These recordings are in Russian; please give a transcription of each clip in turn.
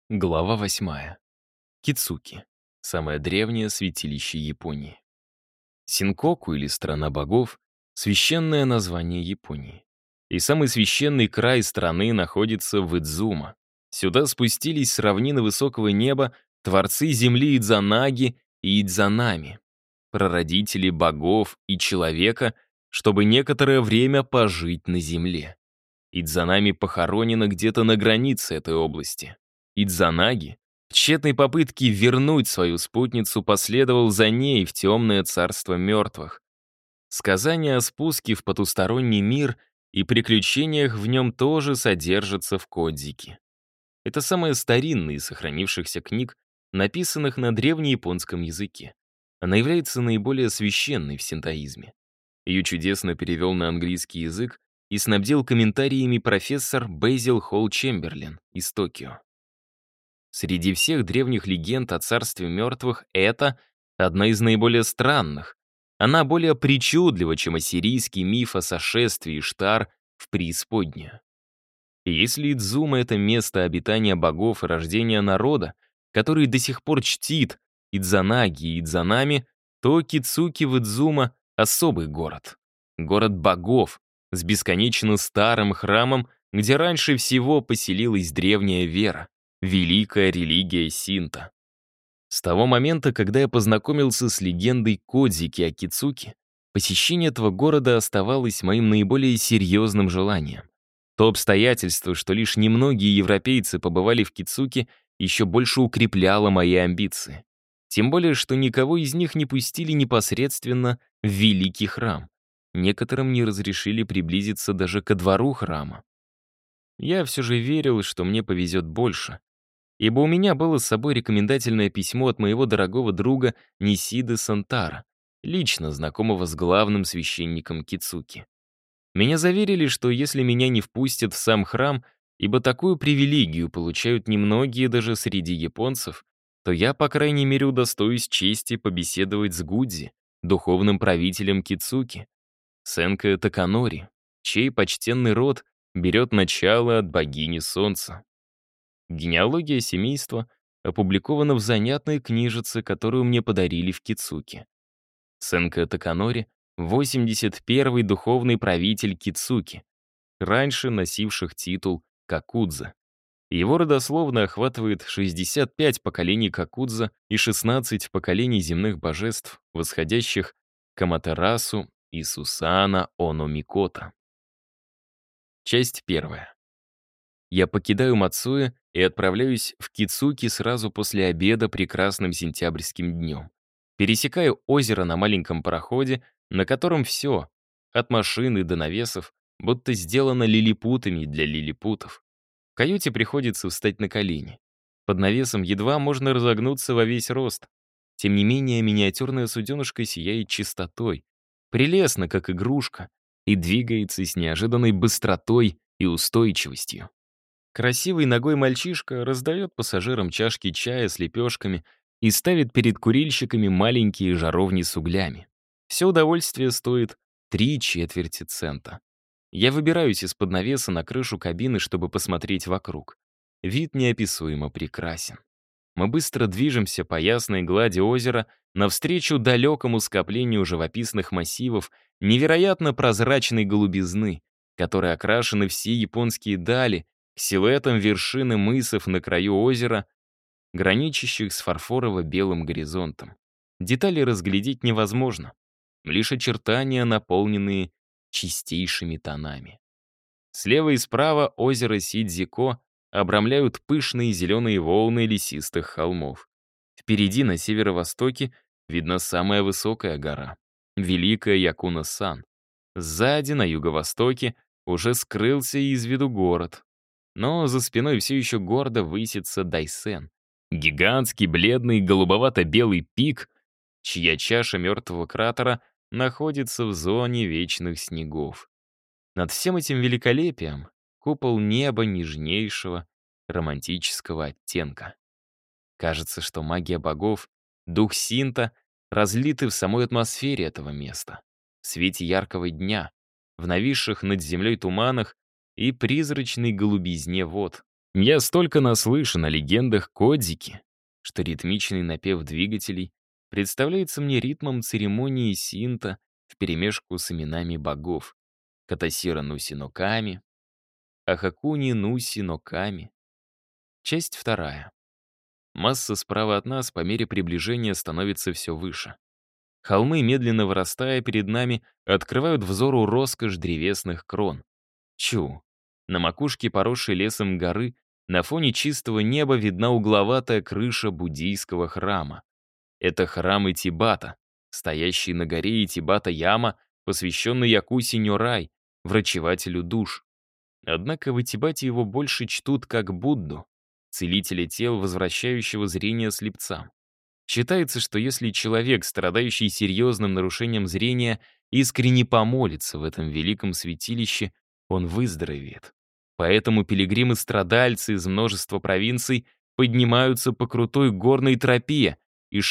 Глава 8. Кицуки. Самое древнее святилище Японии. Синкоку, или страна богов, священное название Японии. И самый священный край страны находится в Идзума. Сюда спустились с равнины высокого неба творцы земли Идзанаги и Идзанами, прародители богов и человека, чтобы некоторое время пожить на земле. Идзанами похоронена где-то на границе этой области. Идзанаги в тщетной попытке вернуть свою спутницу последовал за ней в темное царство мертвых. Сказание о спуске в потусторонний мир и приключениях в нем тоже содержатся в Кодзике. Это самая старинная из сохранившихся книг, написанных на древнеяпонском языке. Она является наиболее священной в синтоизме. Ее чудесно перевел на английский язык и снабдил комментариями профессор Бэзил Холл Чемберлен из Токио. Среди всех древних легенд о царстве мертвых это одна из наиболее странных. Она более причудлива, чем ассирийский миф о сошествии Иштар в преисподнюю. И если Идзума — это место обитания богов и рождения народа, который до сих пор чтит Идзанаги и Идзанами, то Кицуки в Идзума — особый город. Город богов с бесконечно старым храмом, где раньше всего поселилась древняя вера, великая религия синто. С того момента, когда я познакомился с легендой Кодзики о Кицуки, посещение этого города оставалось моим наиболее серьезным желанием. То обстоятельство, что лишь немногие европейцы побывали в Кицуки, еще больше укрепляло мои амбиции. Тем более, что никого из них не пустили непосредственно в великий храм. Некоторым не разрешили приблизиться даже ко двору храма. Я все же верил, что мне повезет больше, ибо у меня было с собой рекомендательное письмо от моего дорогого друга Нисиды Сантара, лично знакомого с главным священником Кицуки. Меня заверили, что если меня не впустят в сам храм, ибо такую привилегию получают немногие даже среди японцев, то я, по крайней мере, удостоюсь чести побеседовать с Гудзи, духовным правителем Кицуки, Сенко Таканори, чей почтенный род берет начало от богини солнца. Генеалогия семейства опубликована в занятной книжице, которую мне подарили в Кицуки. Сенко Таканори — 81-й духовный правитель Кицуки, раньше носивших титул Какудза. Его родословно охватывает 65 поколений Какудза и 16 поколений земных божеств, восходящих к Аматерасу и Сусана Оно Микото. Часть 1. Я покидаю Мацуэ и отправляюсь в Кицуки сразу после обеда прекрасным сентябрьским днем. Пересекаю озеро на маленьком пароходе, на котором все, от машины до навесов, будто сделано лилипутами для лилипутов. В каюте приходится встать на колени. Под навесом едва можно разогнуться во весь рост. Тем не менее, миниатюрная суденышко сияет чистотой, прелестно, как игрушка, и двигается с неожиданной быстротой и устойчивостью. Красивый ногой мальчишка раздает пассажирам чашки чая с лепешками и ставит перед курильщиками маленькие жаровни с углями. Все удовольствие стоит 3/4 цента. Я выбираюсь из-под навеса на крышу кабины, чтобы посмотреть вокруг. Вид неописуемо прекрасен. Мы быстро движемся по ясной глади озера навстречу далекому скоплению живописных массивов невероятно прозрачной голубизны, которые окрашены все японские дали, к силуэтам вершины мысов на краю озера, граничащих с фарфорово-белым горизонтом. Детали разглядеть невозможно, лишь очертания, наполненные чистейшими тонами. Слева и справа озеро Сидзико обрамляют пышные зеленые волны лесистых холмов. Впереди, на северо-востоке, видна самая высокая гора — Великая Якуна-сан. Сзади, на юго-востоке, уже скрылся из виду город. Но за спиной все еще гордо высится Дайсен. Гигантский, бледный, голубовато-белый пик, чья чаша мертвого кратера находится в зоне вечных снегов. Над всем этим великолепием купол неба нежнейшего романтического оттенка. Кажется, что магия богов, дух синто разлиты в самой атмосфере этого места, в свете яркого дня, в нависших над землей туманах и призрачной голубизне вод. Я столько наслышан о легендах Кодзики, что ритмичный напев двигателей представляется мне ритмом церемонии синта вперемешку с именами богов. Катасира Нуси но Ками, Ахакуни Нуси но Ками. Часть вторая. Масса справа от нас по мере приближения становится все выше. Холмы, медленно вырастая перед нами, открывают взору роскошь древесных крон. Чу. На макушке поросшей лесом горы на фоне чистого неба видна угловатая крыша буддийского храма. Это храм Итибата, стоящий на горе Итибата-яма, посвященный Якуси Нюрай, врачевателю душ. Однако в Итибате его больше чтут как Будду, целителя тел, возвращающего зрение слепцам. Считается, что если человек, страдающий серьезным нарушением зрения, искренне помолится в этом великом святилище, он выздоровеет. Поэтому пилигримы-страдальцы из множества провинций поднимаются по крутой горной тропе и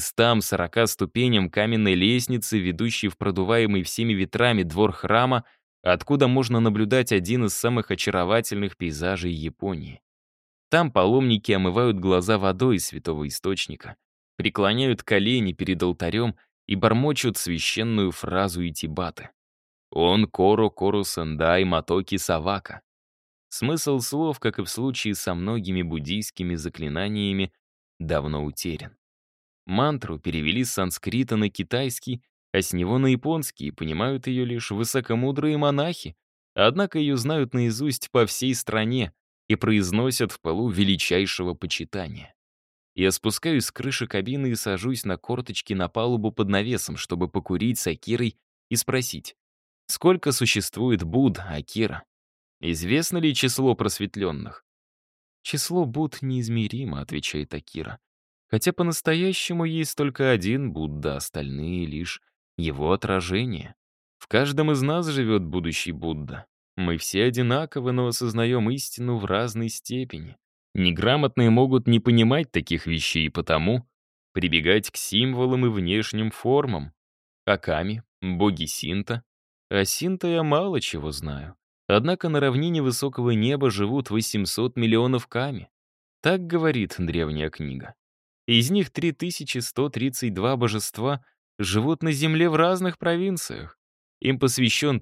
640 ступеням каменной лестницы, ведущей в продуваемый всеми ветрами двор храма, откуда можно наблюдать один из самых очаровательных пейзажей Японии. Там паломники омывают глаза водой из святого источника, преклоняют колени перед алтарем и бормочут священную фразу Итибаты. «Он коро сендай матоки савака». Смысл слов, как и в случае со многими буддийскими заклинаниями, давно утерян. Мантру перевели с санскрита на китайский, а с него на японский, и понимают ее лишь высокомудрые монахи, однако ее знают наизусть по всей стране и произносят в пылу величайшего почитания. Я спускаюсь с крыши кабины и сажусь на корточки на палубу под навесом, чтобы покурить с Акирой и спросить, сколько существует Будд, Акира? Известно ли число просветленных? «Число Будд неизмеримо», — отвечает Акира. «Хотя по-настоящему есть только один Будда, остальные — лишь его отражение. В каждом из нас живет будущий Будда. Мы все одинаковы, но осознаем истину в разной степени. Неграмотные могут не понимать таких вещей, потому прибегать к символам и внешним формам. Аками, боги Синта. О Синта я мало чего знаю. Однако на равнине высокого неба живут 800 миллионов ками. Так говорит древняя книга. Из них 3132 божества живут на земле в разных провинциях. Им посвящен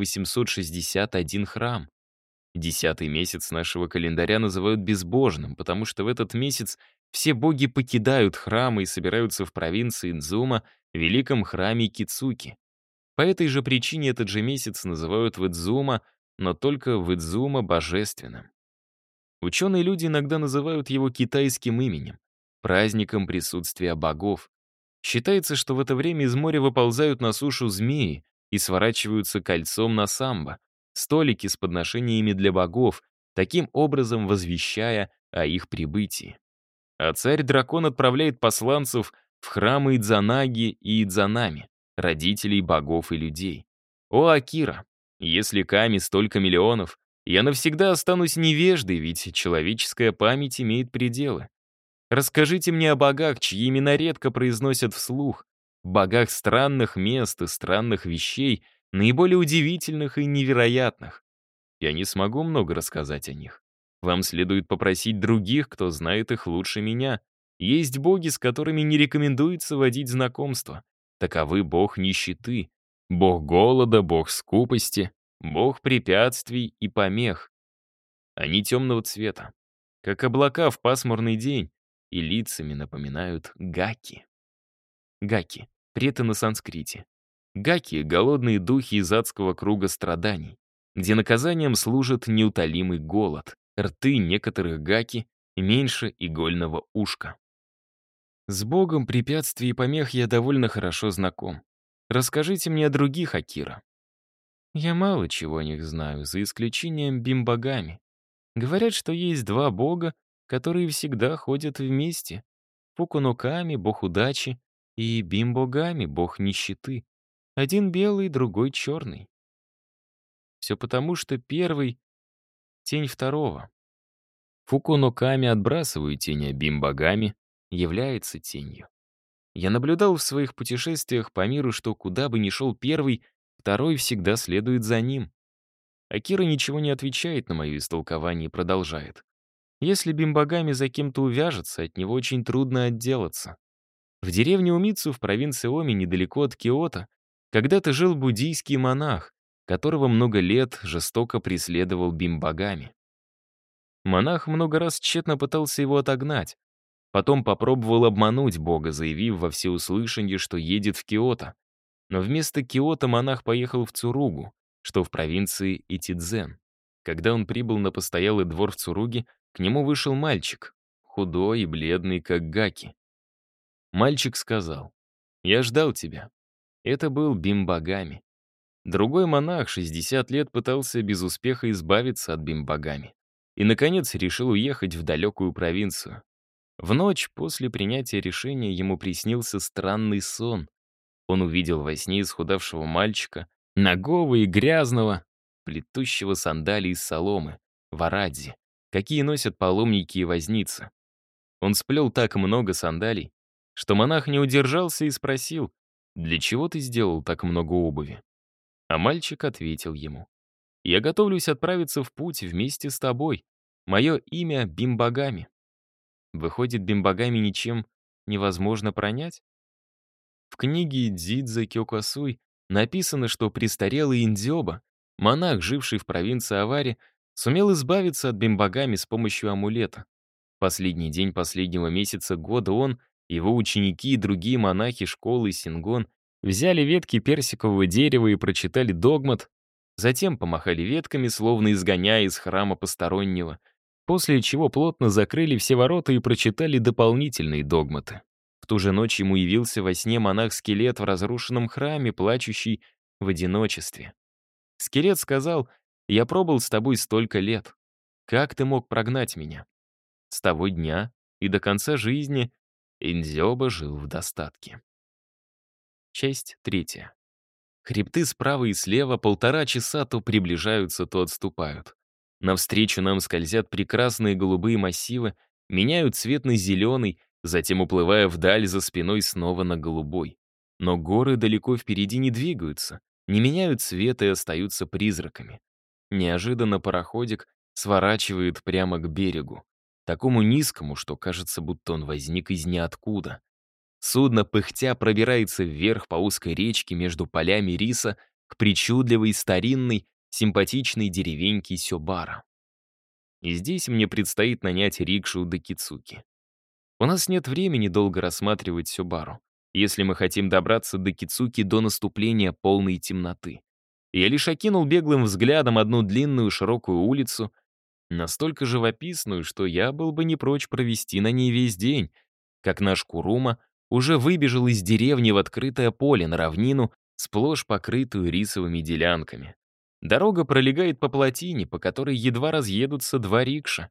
1861 храм. 10-й месяц нашего календаря называют безбожным, потому что в этот месяц все боги покидают храмы и собираются в провинции Идзума, великом храме Кицуки. По этой же причине этот же месяц называют Идзума, но только Идзума божественным. Ученые люди иногда называют его китайским именем, праздником присутствия богов. Считается, что в это время из моря выползают на сушу змеи и сворачиваются кольцом на самбо, столики с подношениями для богов, таким образом возвещая о их прибытии. А царь-дракон отправляет посланцев в храмы Идзанаги и Идзанами, родителей богов и людей. О, Акира, если Ками столько миллионов, я навсегда останусь невеждой, ведь человеческая память имеет пределы. Расскажите мне о богах, чьи имена редко произносят вслух, богах странных мест и странных вещей, наиболее удивительных и невероятных. Я не смогу много рассказать о них. Вам следует попросить других, кто знает их лучше меня. Есть боги, с которыми не рекомендуется водить знакомство. Таковы бог нищеты, бог голода, бог скупости, бог препятствий и помех. Они темного цвета, как облака в пасмурный день, и лицами напоминают гаки. Гаки — преты на санскрите. Гаки — голодные духи из адского круга страданий, где наказанием служит неутолимый голод. Рты некоторых гаки меньше игольного ушка. С богом препятствий и помех я довольно хорошо знаком. Расскажите мне о других, Акира. Я мало чего о них знаю, за исключением бимбогами. Говорят, что есть два бога, которые всегда ходят вместе. Фукуноками — бог удачи, и бимбогами — бог нищеты. Один белый, другой черный. Все потому, что первый — тень второго. Фукуноками отбрасывают тень, а бимбогами является тенью. Я наблюдал в своих путешествиях по миру, что куда бы ни шел первый, второй всегда следует за ним. Акира ничего не отвечает на мое истолкование и продолжает. Если Бимбагами за кем-то увяжется, от него очень трудно отделаться. В деревне Умицу в провинции Оми, недалеко от Киото, когда-то жил буддийский монах, которого много лет жестоко преследовал Бимбагами. Монах много раз тщетно пытался его отогнать. Потом попробовал обмануть Бога, заявив во всеуслышание, что едет в Киото. Но вместо Киото монах поехал в Цуругу, что в провинции Итидзен. Когда он прибыл на постоялый двор в Цуруге, к нему вышел мальчик, худой и бледный, как гаки. Мальчик сказал: «Я ждал тебя». Это был Бимбагами. Другой монах 60 лет пытался без успеха избавиться от Бимбагами. И, наконец, решил уехать в далекую провинцию. В ночь после принятия решения ему приснился странный сон. Он увидел во сне исхудавшего мальчика, нагого и грязного, плетущего сандалии из соломы, варадзи, какие носят паломники и возницы. Он сплел так много сандалий, что монах не удержался и спросил: «Для чего ты сделал так много обуви?» А мальчик ответил ему: «Я готовлюсь отправиться в путь вместе с тобой. Мое имя Бимбагами». Выходит, Бимбагами ничем невозможно пронять? В книге Дзидзе Кёкосуй написано, что престарелый Индзёба, монах, живший в провинции Авари, сумел избавиться от Бимбагами с помощью амулета. В последний день последнего месяца года он, его ученики и другие монахи школы Сингон взяли ветки персикового дерева и прочитали догмат, затем помахали ветками, словно изгоняя из храма постороннего, после чего плотно закрыли все ворота и прочитали дополнительные догматы. В ту же ночь ему явился во сне монах-скелет в разрушенном храме, плачущий в одиночестве. Скелет сказал: «Я пробыл с тобой столько лет. Как ты мог прогнать меня?» С того дня и до конца жизни Индзёба жил в достатке. Часть 3. Хребты справа и слева 1,5 часа то приближаются, то отступают. Навстречу нам скользят прекрасные голубые массивы, меняют цвет на зеленый, затем уплывая вдаль за спиной снова на голубой. Но горы далеко впереди не двигаются, не меняют цвета и остаются призраками. Неожиданно пароходик сворачивает прямо к берегу, такому низкому, что кажется, будто он возник из ниоткуда. Судно пыхтя пробирается вверх по узкой речке между полями риса к причудливой, старинной, симпатичной деревеньке Сёбара. И здесь мне предстоит нанять рикшу до Кицуки. У нас нет времени долго рассматривать Сёбару, если мы хотим добраться до Кицуки до наступления полной темноты. Я лишь окинул беглым взглядом одну длинную широкую улицу, настолько живописную, что я был бы не прочь провести на ней весь день, как наш Курума уже выбежал из деревни в открытое поле на равнину, сплошь покрытую рисовыми делянками. Дорога пролегает по плотине, по которой едва разъедутся 2 рикша.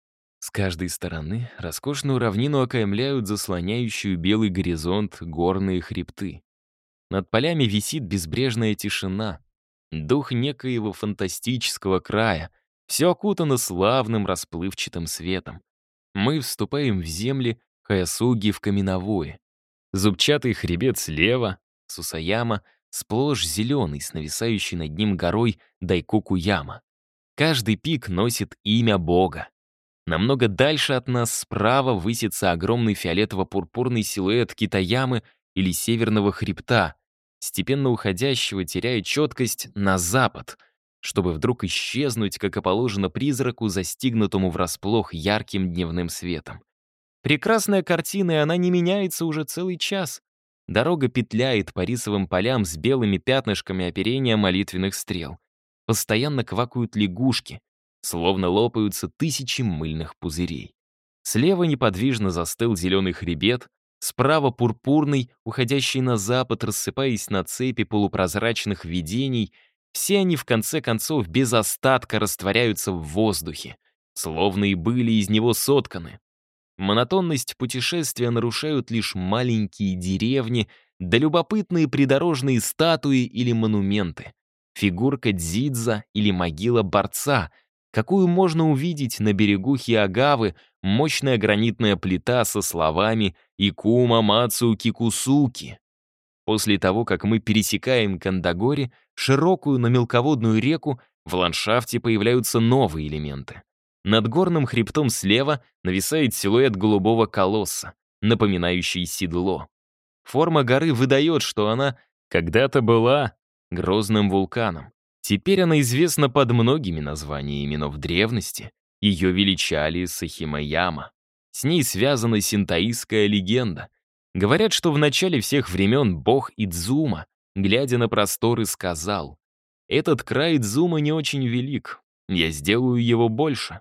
С каждой стороны роскошную равнину окаймляют заслоняющую белый горизонт горные хребты. Над полями висит безбрежная тишина, дух некоего фантастического края, все окутано славным расплывчатым светом. Мы вступаем в земли Хаясуги в Каминовое. Зубчатый хребет слева, Сусаяма, сплошь зеленый, с нависающей над ним горой Дайкоку-яма. Каждый пик носит имя Бога. Намного дальше от нас справа высится огромный фиолетово-пурпурный силуэт Китаямы или Северного хребта, степенно уходящего, теряя четкость, на запад, чтобы вдруг исчезнуть, как и положено призраку, застигнутому врасплох ярким дневным светом. Прекрасная картина, и она не меняется уже целый час. Дорога петляет по рисовым полям с белыми пятнышками оперения молитвенных стрел. Постоянно квакают лягушки, словно лопаются тысячи мыльных пузырей. Слева неподвижно застыл зеленый хребет, справа пурпурный, уходящий на запад, рассыпаясь на цепи полупрозрачных видений. Все они, в конце концов, без остатка растворяются в воздухе, словно и были из него сотканы. Монотонность путешествия нарушают лишь маленькие деревни да любопытные придорожные статуи или монументы. Фигурка дзидза или могила борца, какую можно увидеть на берегу Хиагавы, мощная гранитная плита со словами «Икума Мацу Кикусуки». После того, как мы пересекаем Кандагори, широкую, но мелководную реку, в ландшафте появляются новые элементы. Над горным хребтом слева нависает силуэт голубого колосса, напоминающий седло. Форма горы выдает, что она когда-то была грозным вулканом. Теперь она известна под многими названиями, но в древности ее величали Сахимаяма. С ней связана синтоистская легенда. Говорят, что в начале всех времен бог Идзума, глядя на просторы, сказал: «Этот край Идзума не очень велик, я сделаю его больше».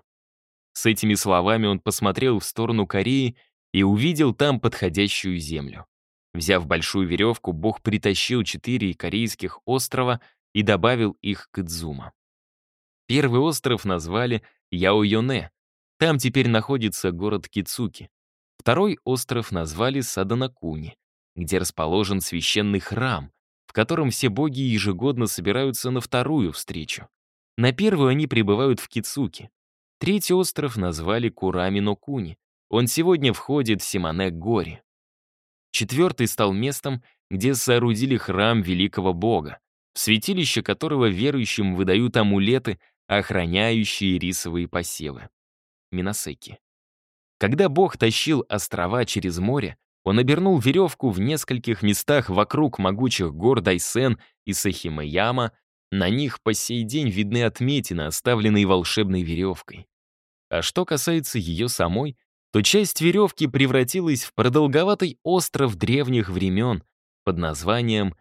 С этими словами он посмотрел в сторону Кореи и увидел там подходящую землю. Взяв большую веревку, бог притащил 4 корейских острова и добавил их к Идзума. Первый остров назвали Яойоне. Там теперь находится город Кицуки. Второй остров назвали Саданакуни, где расположен священный храм, в котором все боги ежегодно собираются на вторую встречу. На первую они прибывают в Кицуки. Третий остров назвали Курами-но-Куни. Он сегодня входит в Симане-Гори. Четвертый стал местом, где соорудили храм великого бога, в святилище которого верующим выдают амулеты, охраняющие рисовые посевы. Минасеки. Когда бог тащил острова через море, он обернул веревку в нескольких местах вокруг могучих гор Дайсен и Сахимаяма. На них по сей день видны отметины, оставленные волшебной веревкой. А что касается ее самой, то часть веревки превратилась в продолговатый остров древних времен под названием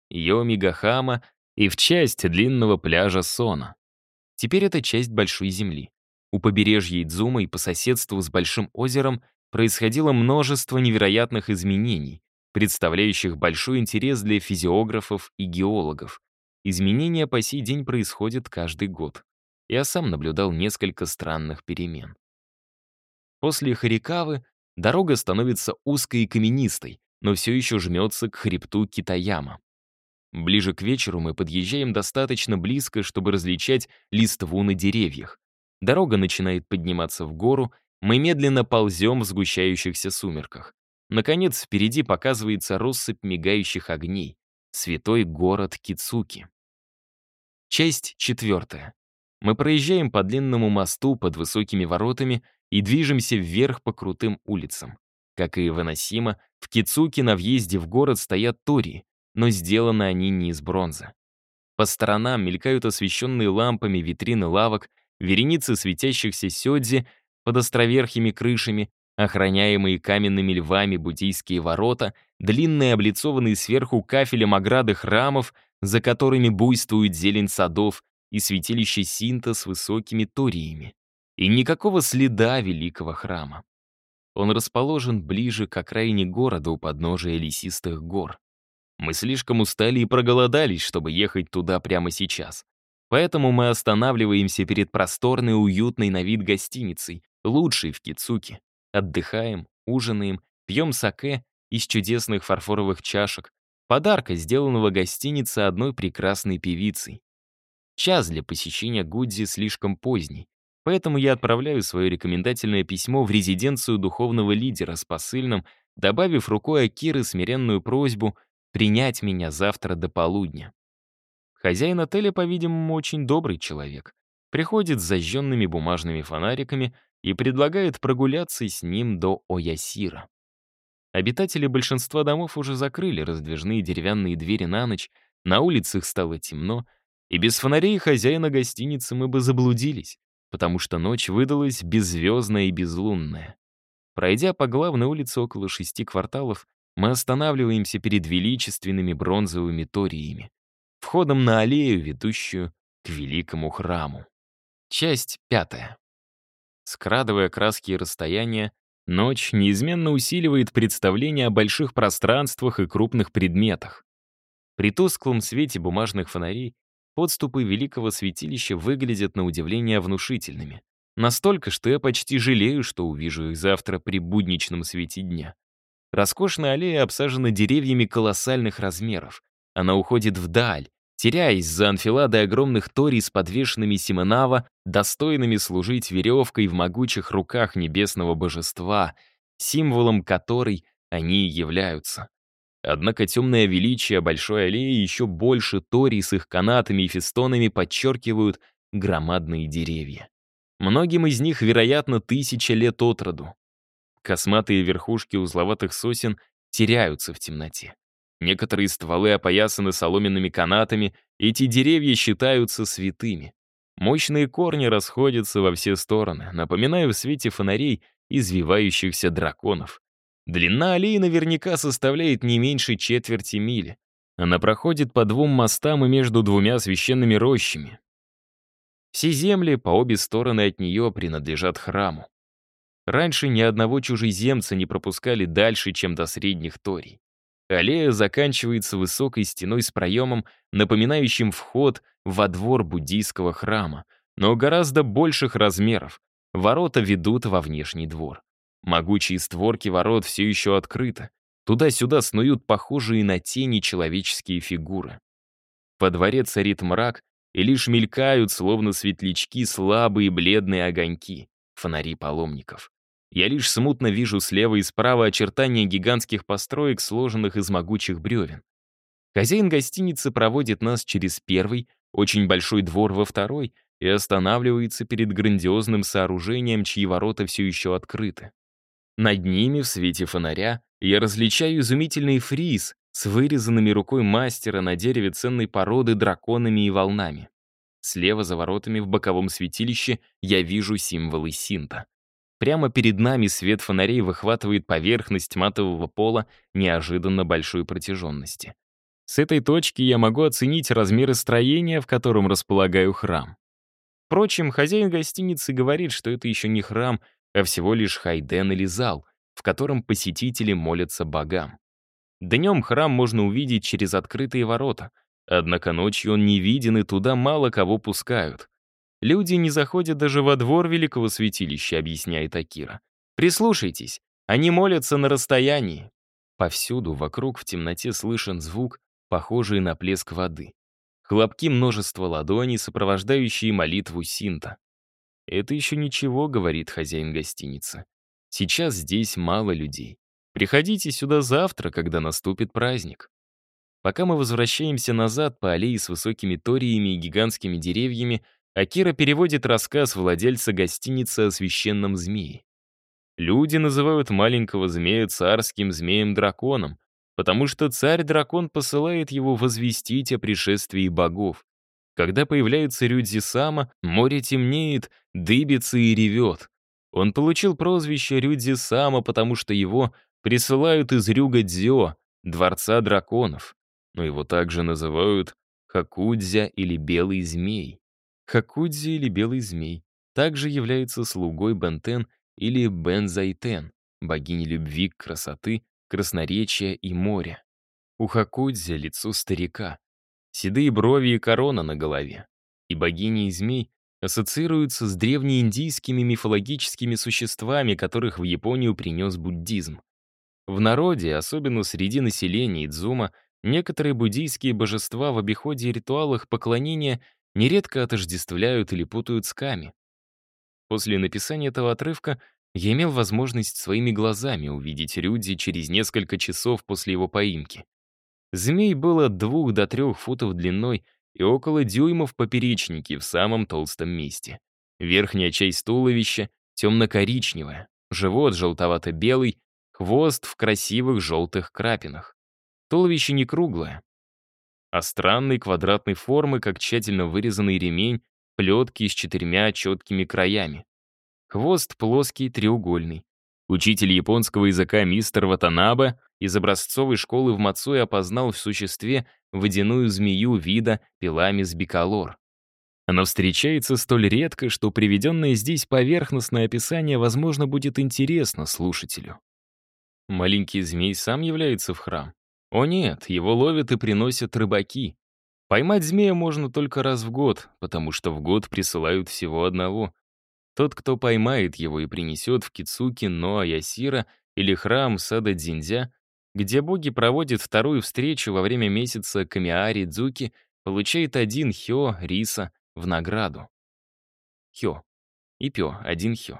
Йомигахама и в часть длинного пляжа Сона. Теперь это часть большой земли. У побережья Идзума и по соседству с большим озером происходило множество невероятных изменений, представляющих большой интерес для физиографов и геологов. Изменения по сей день происходят каждый год. Я сам наблюдал несколько странных перемен. После Хорикавы дорога становится узкой и каменистой, но все еще жмется к хребту Китаяма. Ближе к вечеру мы подъезжаем достаточно близко, чтобы различать листву на деревьях. Дорога начинает подниматься в гору, мы медленно ползем в сгущающихся сумерках. Наконец, впереди показывается россыпь мигающих огней. Святой город Кицуки. Часть 4. Мы проезжаем по длинному мосту под высокими воротами и движемся вверх по крутым улицам. Как и в Эносима, в Кицуки на въезде в город стоят тории, но сделаны они не из бронзы. По сторонам мелькают освещенные лампами витрины лавок, вереницы светящихся сёдзи под островерхими крышами, охраняемые каменными львами буддийские ворота, длинные облицованные сверху кафелем ограды храмов, за которыми буйствует зелень садов, и святилище Синто с высокими ториями. И никакого следа великого храма. Он расположен ближе к окраине города у подножия лесистых гор. Мы слишком устали и проголодались, чтобы ехать туда прямо сейчас. Поэтому мы останавливаемся перед просторной, уютной на вид гостиницей, лучшей в Кицуки. Отдыхаем, ужинаем, пьем саке из чудесных фарфоровых чашек, подарка, сделанного гостинице одной прекрасной певицей. Час для посещения Гудзи слишком поздний, поэтому я отправляю свое рекомендательное письмо в резиденцию духовного лидера с посыльным, добавив рукой Акиры смиренную просьбу принять меня завтра до полудня. Хозяин отеля, по-видимому, очень добрый человек. Приходит с зажженными бумажными фонариками и предлагает прогуляться с ним до Оясира. Обитатели большинства домов уже закрыли раздвижные деревянные двери на ночь, на улицах стало темно, и без фонарей хозяина гостиницы мы бы заблудились, потому что ночь выдалась беззвездная и безлунная. Пройдя по главной улице около 6 кварталов, мы останавливаемся перед величественными бронзовыми ториями, входом на аллею, ведущую к великому храму. Часть 5. Скрадывая краски и расстояния, ночь неизменно усиливает представление о больших пространствах и крупных предметах. При тусклом свете бумажных фонарей подступы великого святилища выглядят на удивление внушительными. Настолько, что я почти жалею, что увижу их завтра при будничном свете дня. Роскошная аллея обсажена деревьями колоссальных размеров. Она уходит вдаль, теряясь за анфиладой огромных торий с подвешенными семенава, достойными служить веревкой в могучих руках небесного божества, символом которой они и являются. Однако темное величие большой аллеи еще больше торий с их канатами и фестонами подчеркивают громадные деревья. Многим из них, вероятно, 1000 лет от роду. Косматые верхушки узловатых сосен теряются в темноте. Некоторые стволы опоясаны соломенными канатами, и эти деревья считаются святыми. Мощные корни расходятся во все стороны, напоминая в свете фонарей извивающихся драконов. Длина аллеи наверняка составляет не меньше четверти мили. Она проходит по 2 мостам и между 2 священными рощами. Все земли по обе стороны от нее принадлежат храму. Раньше ни одного чужеземца не пропускали дальше, чем до средних торий. Аллея заканчивается высокой стеной с проемом, напоминающим вход во двор буддийского храма, но гораздо больших размеров. Ворота ведут во внешний двор. Могучие створки ворот все еще открыты. Туда-сюда снуют похожие на тени человеческие фигуры. Во дворе царит мрак, и лишь мелькают, словно светлячки, слабые бледные огоньки, фонари паломников. Я лишь смутно вижу слева и справа очертания гигантских построек, сложенных из могучих бревен. Хозяин гостиницы проводит нас через первый, очень большой двор во второй и останавливается перед грандиозным сооружением, чьи ворота все еще открыты. Над ними, в свете фонаря, я различаю изумительный фриз с вырезанными рукой мастера на дереве ценной породы драконами и волнами. Слева за воротами в боковом святилище я вижу символы синта. Прямо перед нами свет фонарей выхватывает поверхность матового пола неожиданно большой протяженности. С этой точки я могу оценить размеры строения, в котором располагаю храм. Впрочем, хозяин гостиницы говорит, что это еще не храм, а всего лишь хайден или зал, в котором посетители молятся богам. Днем храм можно увидеть через открытые ворота, однако ночью он не виден, и туда мало кого пускают. Люди не заходят даже во двор великого святилища, объясняет Акира. Прислушайтесь, они молятся на расстоянии. Повсюду вокруг в темноте слышен звук, похожий на плеск воды. Хлопки множества ладоней, сопровождающие молитву синта. «Это еще ничего», — говорит хозяин гостиницы. «Сейчас здесь мало людей. Приходите сюда завтра, когда наступит праздник». Пока мы возвращаемся назад по аллее с высокими ториями и гигантскими деревьями, Акира переводит рассказ владельца гостиницы о священном змее. Люди называют маленького змея царским змеем-драконом, потому что царь-дракон посылает его возвестить о пришествии богов. Когда появляется Рюдзи-сама, море темнеет, дыбится и ревет. Он получил прозвище Рюдзи-сама, потому что его присылают из Рюга-дзё, дворца драконов. Но его также называют Хакудзя или Белый змей. Хакудзи или Белый змей также является слугой Бентен или Бензайтен, богини любви, красоты, красноречия и моря. У Хакудзи лицо старика, седые брови и корона на голове. И богини и змей ассоциируются с древнеиндийскими мифологическими существами, которых в Японию принес буддизм. В народе, особенно среди населения Идзума, некоторые буддийские божества в обиходе и ритуалах поклонения нередко отождествляют или путают с ками. После написания этого отрывка я имел возможность своими глазами увидеть Рюдзи через несколько часов после его поимки. Змей был от 2 до 3 футов длиной и около дюйма в поперечнике в самом толстом месте. Верхняя часть туловища темно-коричневая, живот желтовато-белый, хвост в красивых желтых крапинах. Туловище не круглое, а странной квадратной формы, как тщательно вырезанный ремень, плетки с 4 четкими краями. Хвост плоский, треугольный. Учитель японского языка мистер Ватанабе из образцовой школы в Мацуэ опознал в существе водяную змею вида Пиламис биколор. Она встречается столь редко, что приведенное здесь поверхностное описание, возможно, будет интересно слушателю. Маленький змей сам является в храм. О нет, его ловят и приносят рыбаки. Поймать змея можно только раз в год, потому что в год присылают всего одного. Тот, кто поймает его и принесет в Кицуки Ноа Ясира или храм Сада Дзиндзя, где боги проводят вторую встречу во время месяца Камиари-дзуки, получает 1 хё риса в награду. Хё. И пё — 1 хё.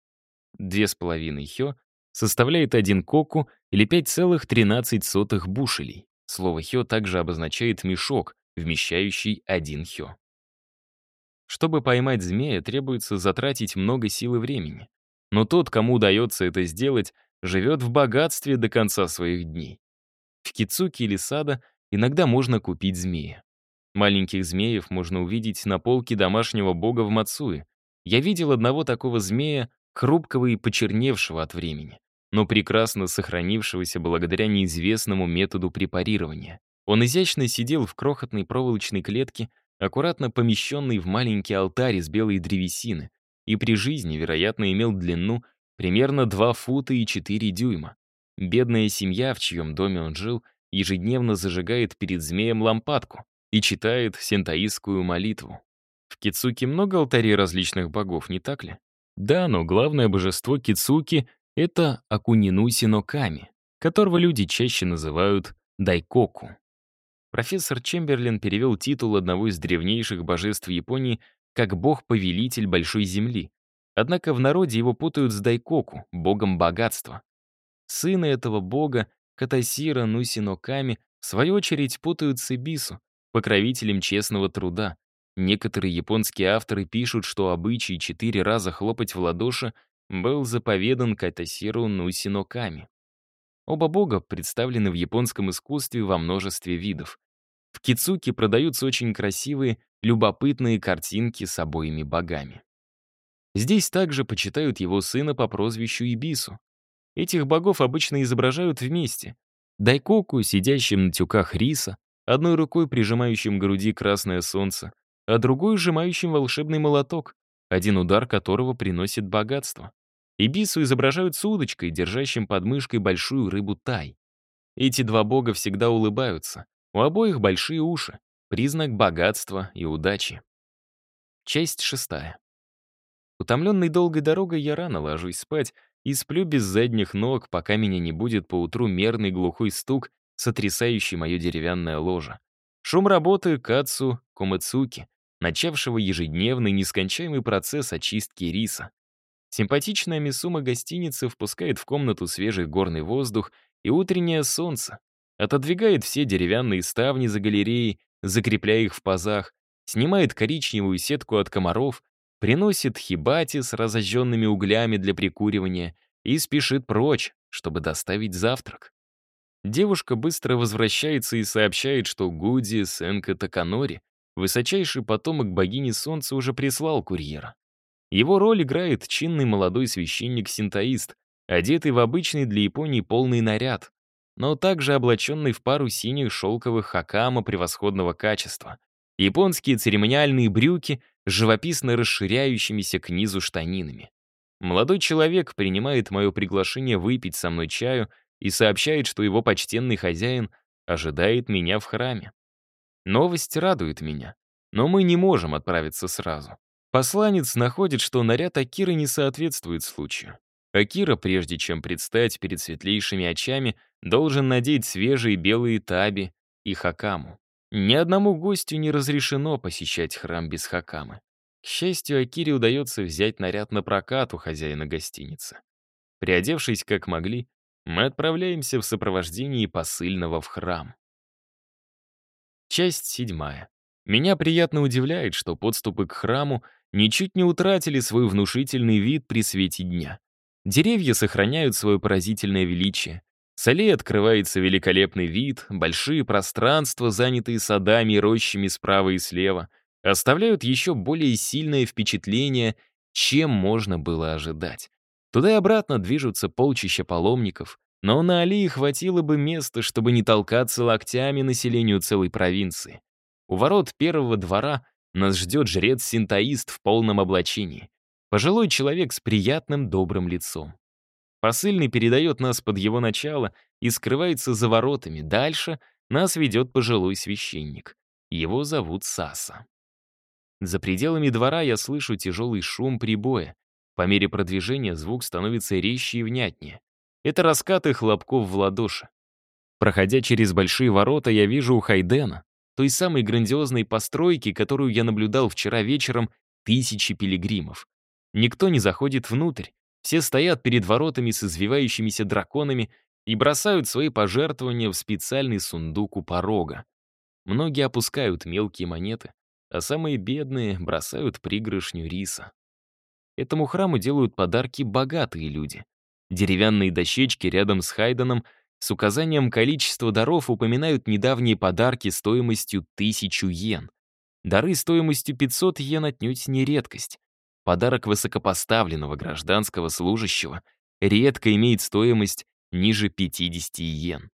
2,5 хё составляет 1 коку или 5,13 бушелей. Слово «хё» также обозначает мешок, вмещающий 1 хё. Чтобы поймать змея, требуется затратить много сил и времени. Но тот, кому удается это сделать, живет в богатстве до конца своих дней. В Кицуки или Сада иногда можно купить змея. Маленьких змеев можно увидеть на полке домашнего бога в Мацуэ. Я видел одного такого змея, хрупкого и почерневшего от времени, но прекрасно сохранившегося благодаря неизвестному методу препарирования. Он изящно сидел в крохотной проволочной клетке, аккуратно помещенной в маленький алтарь из белой древесины, и при жизни, вероятно, имел длину примерно 2 фута и 4 дюйма. Бедная семья, в чьем доме он жил, ежедневно зажигает перед змеем лампадку и читает синтоистскую молитву. В Кицуки много алтарей различных богов, не так ли? Да, но главное божество Кицуки — это Акунинуси но Ками, которого люди чаще называют Дайкоку. Профессор Чемберлен перевел титул одного из древнейших божеств Японии как бог-повелитель Большой Земли. Однако в народе его путают с Дайкоку, богом богатства. Сына этого бога, Катасира Нусино Ками, в свою очередь путают с Ибису, покровителем честного труда. Некоторые японские авторы пишут, что обычай 4 раза хлопать в ладоши был заповедан Катасиру Нусино Ками. Оба бога представлены в японском искусстве во множестве видов. В Кицуки продаются очень красивые, любопытные картинки с обоими богами. Здесь также почитают его сына по прозвищу Ибису. Этих богов обычно изображают вместе. Дайкоку, сидящим на тюках риса, одной рукой прижимающим к груди красное солнце, а другой сжимающим волшебный молоток, один удар которого приносит богатство. Ибису изображают с удочкой, держащим под мышкой большую рыбу тай. Эти два бога всегда улыбаются. У обоих большие уши, признак богатства и удачи. Часть 6. Утомленный долгой дорогой, я рано ложусь спать и сплю без задних ног, пока меня не будет поутру мерный глухой стук, сотрясающий мое деревянное ложе. Шум работы Кацу Комэцуки, начавшего ежедневный нескончаемый процесс очистки риса. Симпатичная Мисума гостиницы впускает в комнату свежий горный воздух и утреннее солнце, отодвигает все деревянные ставни за галереей, закрепляя их в пазах, снимает коричневую сетку от комаров, приносит хибати с разожженными углями для прикуривания и спешит прочь, чтобы доставить завтрак. Девушка быстро возвращается и сообщает, что Гуди Сенка Таканори, высочайший потомок богини солнца, уже прислал курьера. Его роль играет чинный молодой священник-синтоист, одетый в обычный для Японии полный наряд, но также облаченный в пару синих шелковых хакама превосходного качества, японские церемониальные брюки с живописно расширяющимися к низу штанинами. Молодой человек принимает мое приглашение выпить со мной чаю и сообщает, что его почтенный хозяин ожидает меня в храме. Новость радует меня, но мы не можем отправиться сразу. Посланец находит, что наряд Акиры не соответствует случаю. Акира, прежде чем предстать перед светлейшими очами, должен надеть свежие белые таби и хакаму. Ни одному гостю не разрешено посещать храм без хакамы. К счастью, Акире удается взять наряд на прокат у хозяина гостиницы. Приодевшись как могли, мы отправляемся в сопровождении посыльного в храм. Часть 7. Меня приятно удивляет, что подступы к храму ничуть не утратили свой внушительный вид при свете дня. Деревья сохраняют свое поразительное величие. С аллеи открывается великолепный вид, большие пространства, занятые садами и рощами справа и слева, оставляют еще более сильное впечатление, чем можно было ожидать. Туда и обратно движутся полчища паломников, но на аллее хватило бы места, чтобы не толкаться локтями населению целой провинции. У ворот первого двора нас ждет жрец-синтоист в полном облачении. Пожилой человек с приятным добрым лицом. Посыльный передает нас под его начало и скрывается за воротами. Дальше нас ведет пожилой священник. Его зовут Саса. За пределами двора я слышу тяжелый шум прибоя. По мере продвижения звук становится резче и внятнее. Это раскаты хлопков в ладоши. Проходя через большие ворота, я вижу у Хайдена, той самой грандиозной постройки, которую я наблюдал вчера вечером, тысячи пилигримов. Никто не заходит внутрь. Все стоят перед воротами с извивающимися драконами и бросают свои пожертвования в специальный сундук у порога. Многие опускают мелкие монеты, а самые бедные бросают пригоршню риса. Этому храму делают подарки богатые люди. Деревянные дощечки рядом с Хайденом с указанием количества даров упоминают недавние подарки стоимостью 1000 йен. Дары стоимостью 500 йен отнюдь не редкость. Подарок высокопоставленного гражданского служащего редко имеет стоимость ниже 50 йен.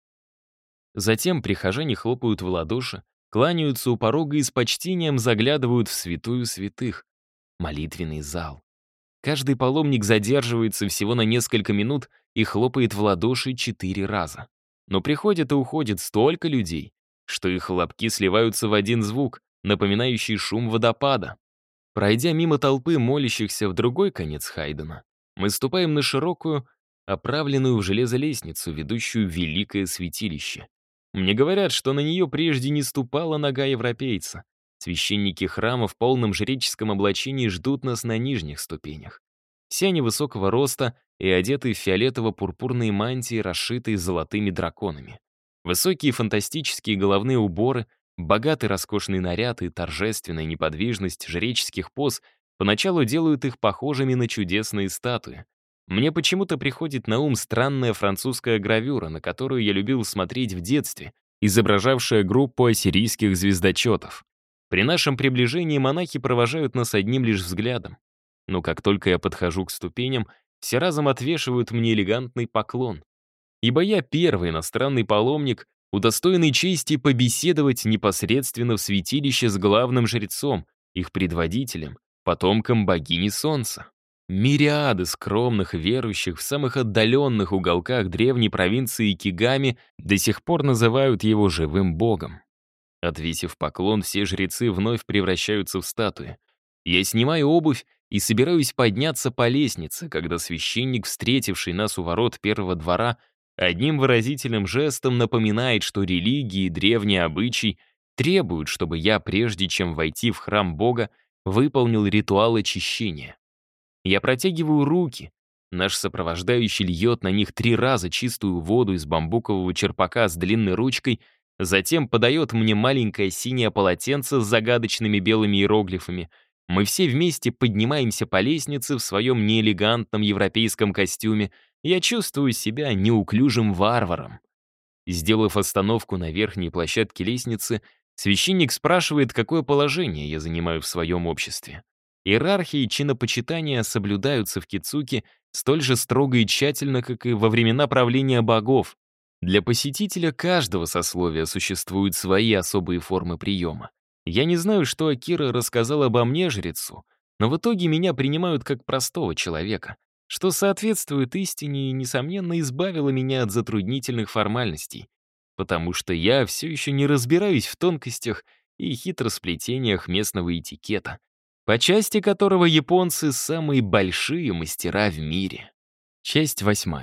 Затем прихожане хлопают в ладоши, кланяются у порога и с почтением заглядывают в святую святых — молитвенный зал. Каждый паломник задерживается всего на несколько минут и хлопает в ладоши 4 раза. Но приходит и уходит столько людей, что их хлопки сливаются в один звук, напоминающий шум водопада. Пройдя мимо толпы молящихся в другой конец Хайдена, мы ступаем на широкую, оправленную в железо лестницу, ведущую в великое святилище. Мне говорят, что на нее прежде не ступала нога европейца. Священники храма в полном жреческом облачении ждут нас на нижних ступенях. Все они высокого роста и одеты в фиолетово-пурпурные мантии, расшитые золотыми драконами. Высокие фантастические головные уборы, богатый роскошный наряд и торжественная неподвижность жреческих поз поначалу делают их похожими на чудесные статуи. Мне почему-то приходит на ум странная французская гравюра, на которую я любил смотреть в детстве, изображавшая группу ассирийских звездочетов. При нашем приближении монахи провожают нас одним лишь взглядом. Но как только я подхожу к ступеням, все разом отвешивают мне элегантный поклон. Ибо я первый иностранный паломник, удостоенный чести побеседовать непосредственно в святилище с главным жрецом, их предводителем, потомком богини Солнца. Мириады скромных верующих в самых отдаленных уголках древней провинции Кигами до сих пор называют его живым богом. Отвесив поклон, все жрецы вновь превращаются в статуи. Я снимаю обувь и собираюсь подняться по лестнице, когда священник, встретивший нас у ворот первого двора, одним выразительным жестом напоминает, что религии и древний обычай требуют, чтобы я, прежде чем войти в храм Бога, выполнил ритуал очищения. Я протягиваю руки. Наш сопровождающий льет на них 3 раза чистую воду из бамбукового черпака с длинной ручкой, затем подает мне маленькое синее полотенце с загадочными белыми иероглифами. Мы все вместе поднимаемся по лестнице в своем неэлегантном европейском костюме. Я чувствую себя неуклюжим варваром. Сделав остановку на верхней площадке лестницы, священник спрашивает, какое положение я занимаю в своем обществе. Иерархия и чинопочитание соблюдаются в Кицуке столь же строго и тщательно, как и во времена правления богов. Для посетителя каждого сословия существуют свои особые формы приема. Я не знаю, что Акира рассказал обо мне жрецу, но в итоге меня принимают как простого человека, что соответствует истине и, несомненно, избавило меня от затруднительных формальностей, потому что я все еще не разбираюсь в тонкостях и хитросплетениях местного этикета, по части которого японцы — самые большие мастера в мире. Часть 8.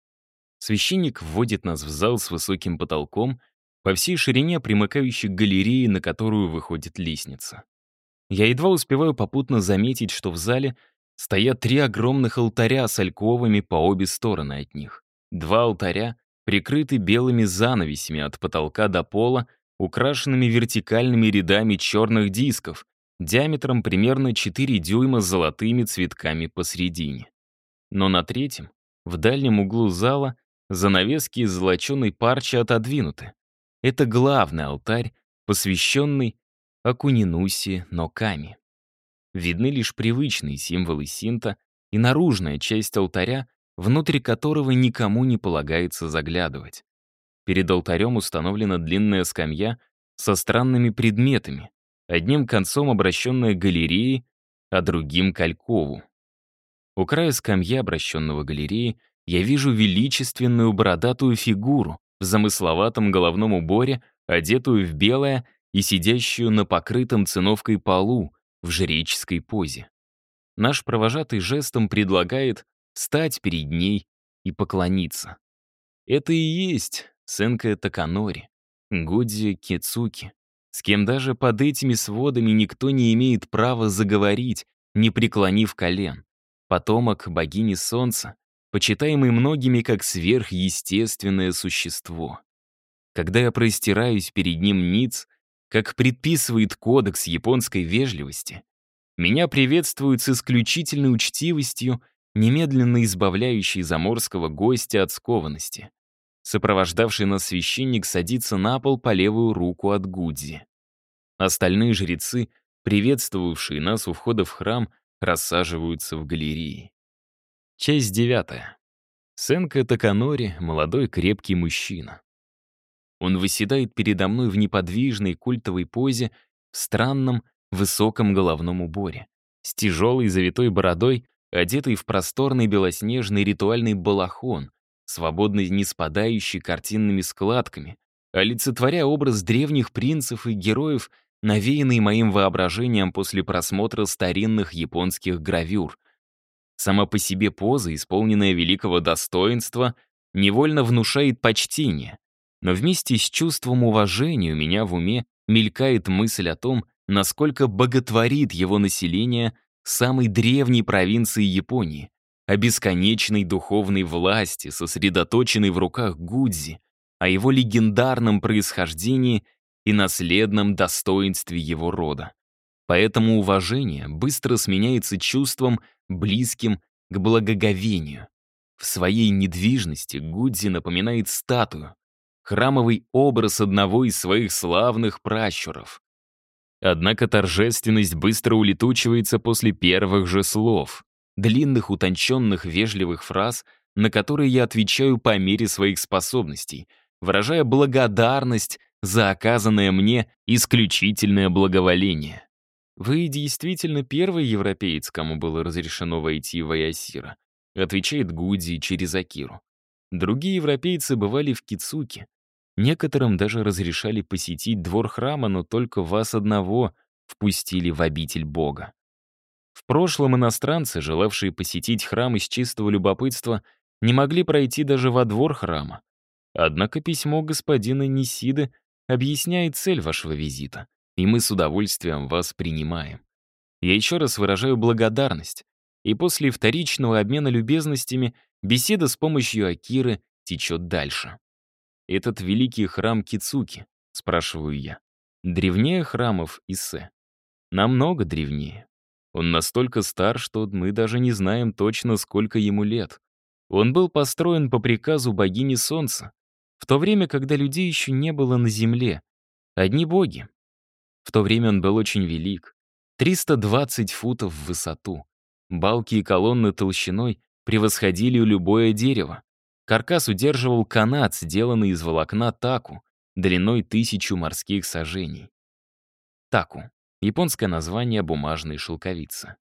Священник вводит нас в зал с высоким потолком, по всей ширине примыкающей к галерее, на которую выходит лестница. Я едва успеваю попутно заметить, что в зале стоят 3 огромных алтаря с альковами по обе стороны от них. 2 алтаря прикрыты белыми занавесями от потолка до пола, украшенными вертикальными рядами черных дисков, диаметром примерно 4 дюйма с золотыми цветками посредине. Но на третьем, в дальнем углу зала, занавески из золоченой парчи отодвинуты. Это главный алтарь, посвященный Акунинуси но Ками. Видны лишь привычные символы синто и наружная часть алтаря, внутрь которого никому не полагается заглядывать. Перед алтарем установлена длинная скамья со странными предметами, одним концом обращенная к галерее, а другим — к алькову. У края скамьи, обращенного к галерее, я вижу величественную бородатую фигуру в замысловатом головном уборе, одетую в белое и сидящую на покрытом циновкой полу в жреческой позе. Наш провожатый жестом предлагает встать перед ней и поклониться. Это и есть Сенкэ Таканори, Гудзи Кицуки, с кем даже под этими сводами никто не имеет права заговорить, не преклонив колен. Потомок богини Солнца, почитаемый многими как сверхъестественное существо. Когда я простираюсь перед ним ниц, Как предписывает кодекс японской вежливости, меня приветствуют с исключительной учтивостью, немедленно избавляющей заморского гостя от скованности. Сопровождавший нас священник садится на пол по левую руку от Гудзи. Остальные жрецы, приветствовавшие нас у входа в храм, рассаживаются в галерее. Часть 9. Сенка Таканори — молодой крепкий мужчина. Он восседает передо мной в неподвижной культовой позе в странном высоком головном уборе, с тяжелой завитой бородой, одетый в просторный белоснежный ритуальный балахон, свободно не спадающий картинными складками, олицетворяя образ древних принцев и героев, навеянный моим воображением после просмотра старинных японских гравюр. Сама по себе поза, исполненная великого достоинства, невольно внушает почтение, но вместе с чувством уважения у меня в уме мелькает мысль о том, насколько боготворит его население самой древней провинции Японии, о бесконечной духовной власти, сосредоточенной в руках Гудзи, о его легендарном происхождении и наследном достоинстве его рода. Поэтому уважение быстро сменяется чувством, близким к благоговению. В своей недвижности Гудзи напоминает статую, храмовый образ одного из своих славных пращуров. Однако торжественность быстро улетучивается после первых же слов, длинных, утонченных, вежливых фраз, на которые я отвечаю по мере своих способностей, выражая благодарность за оказанное мне исключительное благоволение. «Вы действительно первый европеец, кому было разрешено войти в Аясира», отвечает Гудзи через Акиру. Другие европейцы бывали в Кицуке. Некоторым даже разрешали посетить двор храма, но только вас одного впустили в обитель Бога. В прошлом иностранцы, желавшие посетить храм из чистого любопытства, не могли пройти даже во двор храма. Однако письмо господина Нисиды объясняет цель вашего визита, и мы с удовольствием вас принимаем. Я еще раз выражаю благодарность, и после вторичного обмена любезностями беседа с помощью Акиры течет дальше. «Этот великий храм Кицуки?» — спрашиваю я. «Древнее храмов Иссе?» «Намного древнее. Он настолько стар, что мы даже не знаем точно, сколько ему лет. Он был построен по приказу богини Солнца, в то время, когда людей еще не было на земле. Одни боги. В то время он был очень велик. 320 футов в высоту. Балки и колонны толщиной превосходили любое дерево. Каркас удерживал канат, сделанный из волокна таку, длиной 1000 морских саженей. Таку — японское название бумажной шелковицы.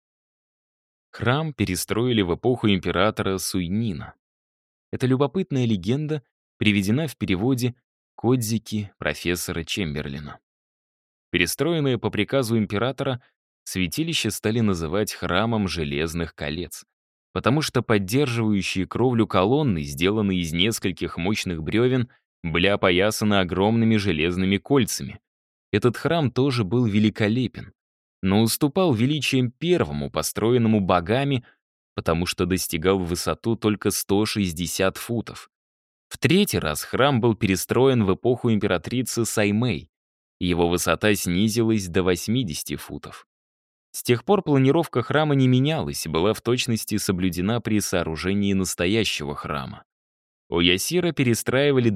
Храм перестроили в эпоху императора Суйнина. Эта любопытная легенда приведена в переводе Кодзики профессора Чемберлина. Перестроенное по приказу императора, святилище стали называть храмом Железных колец, потому что поддерживающие кровлю колонны, сделанные из нескольких мощных бревен, были опоясаны огромными железными кольцами. Этот храм тоже был великолепен, но уступал величием первому, построенному богами, потому что достигал в высоту только 160 футов. В третий раз храм был перестроен в эпоху императрицы Саймэй, и его высота снизилась до 80 футов. С тех пор планировка храма не менялась и была в точности соблюдена при сооружении настоящего храма. Оясира перестраивали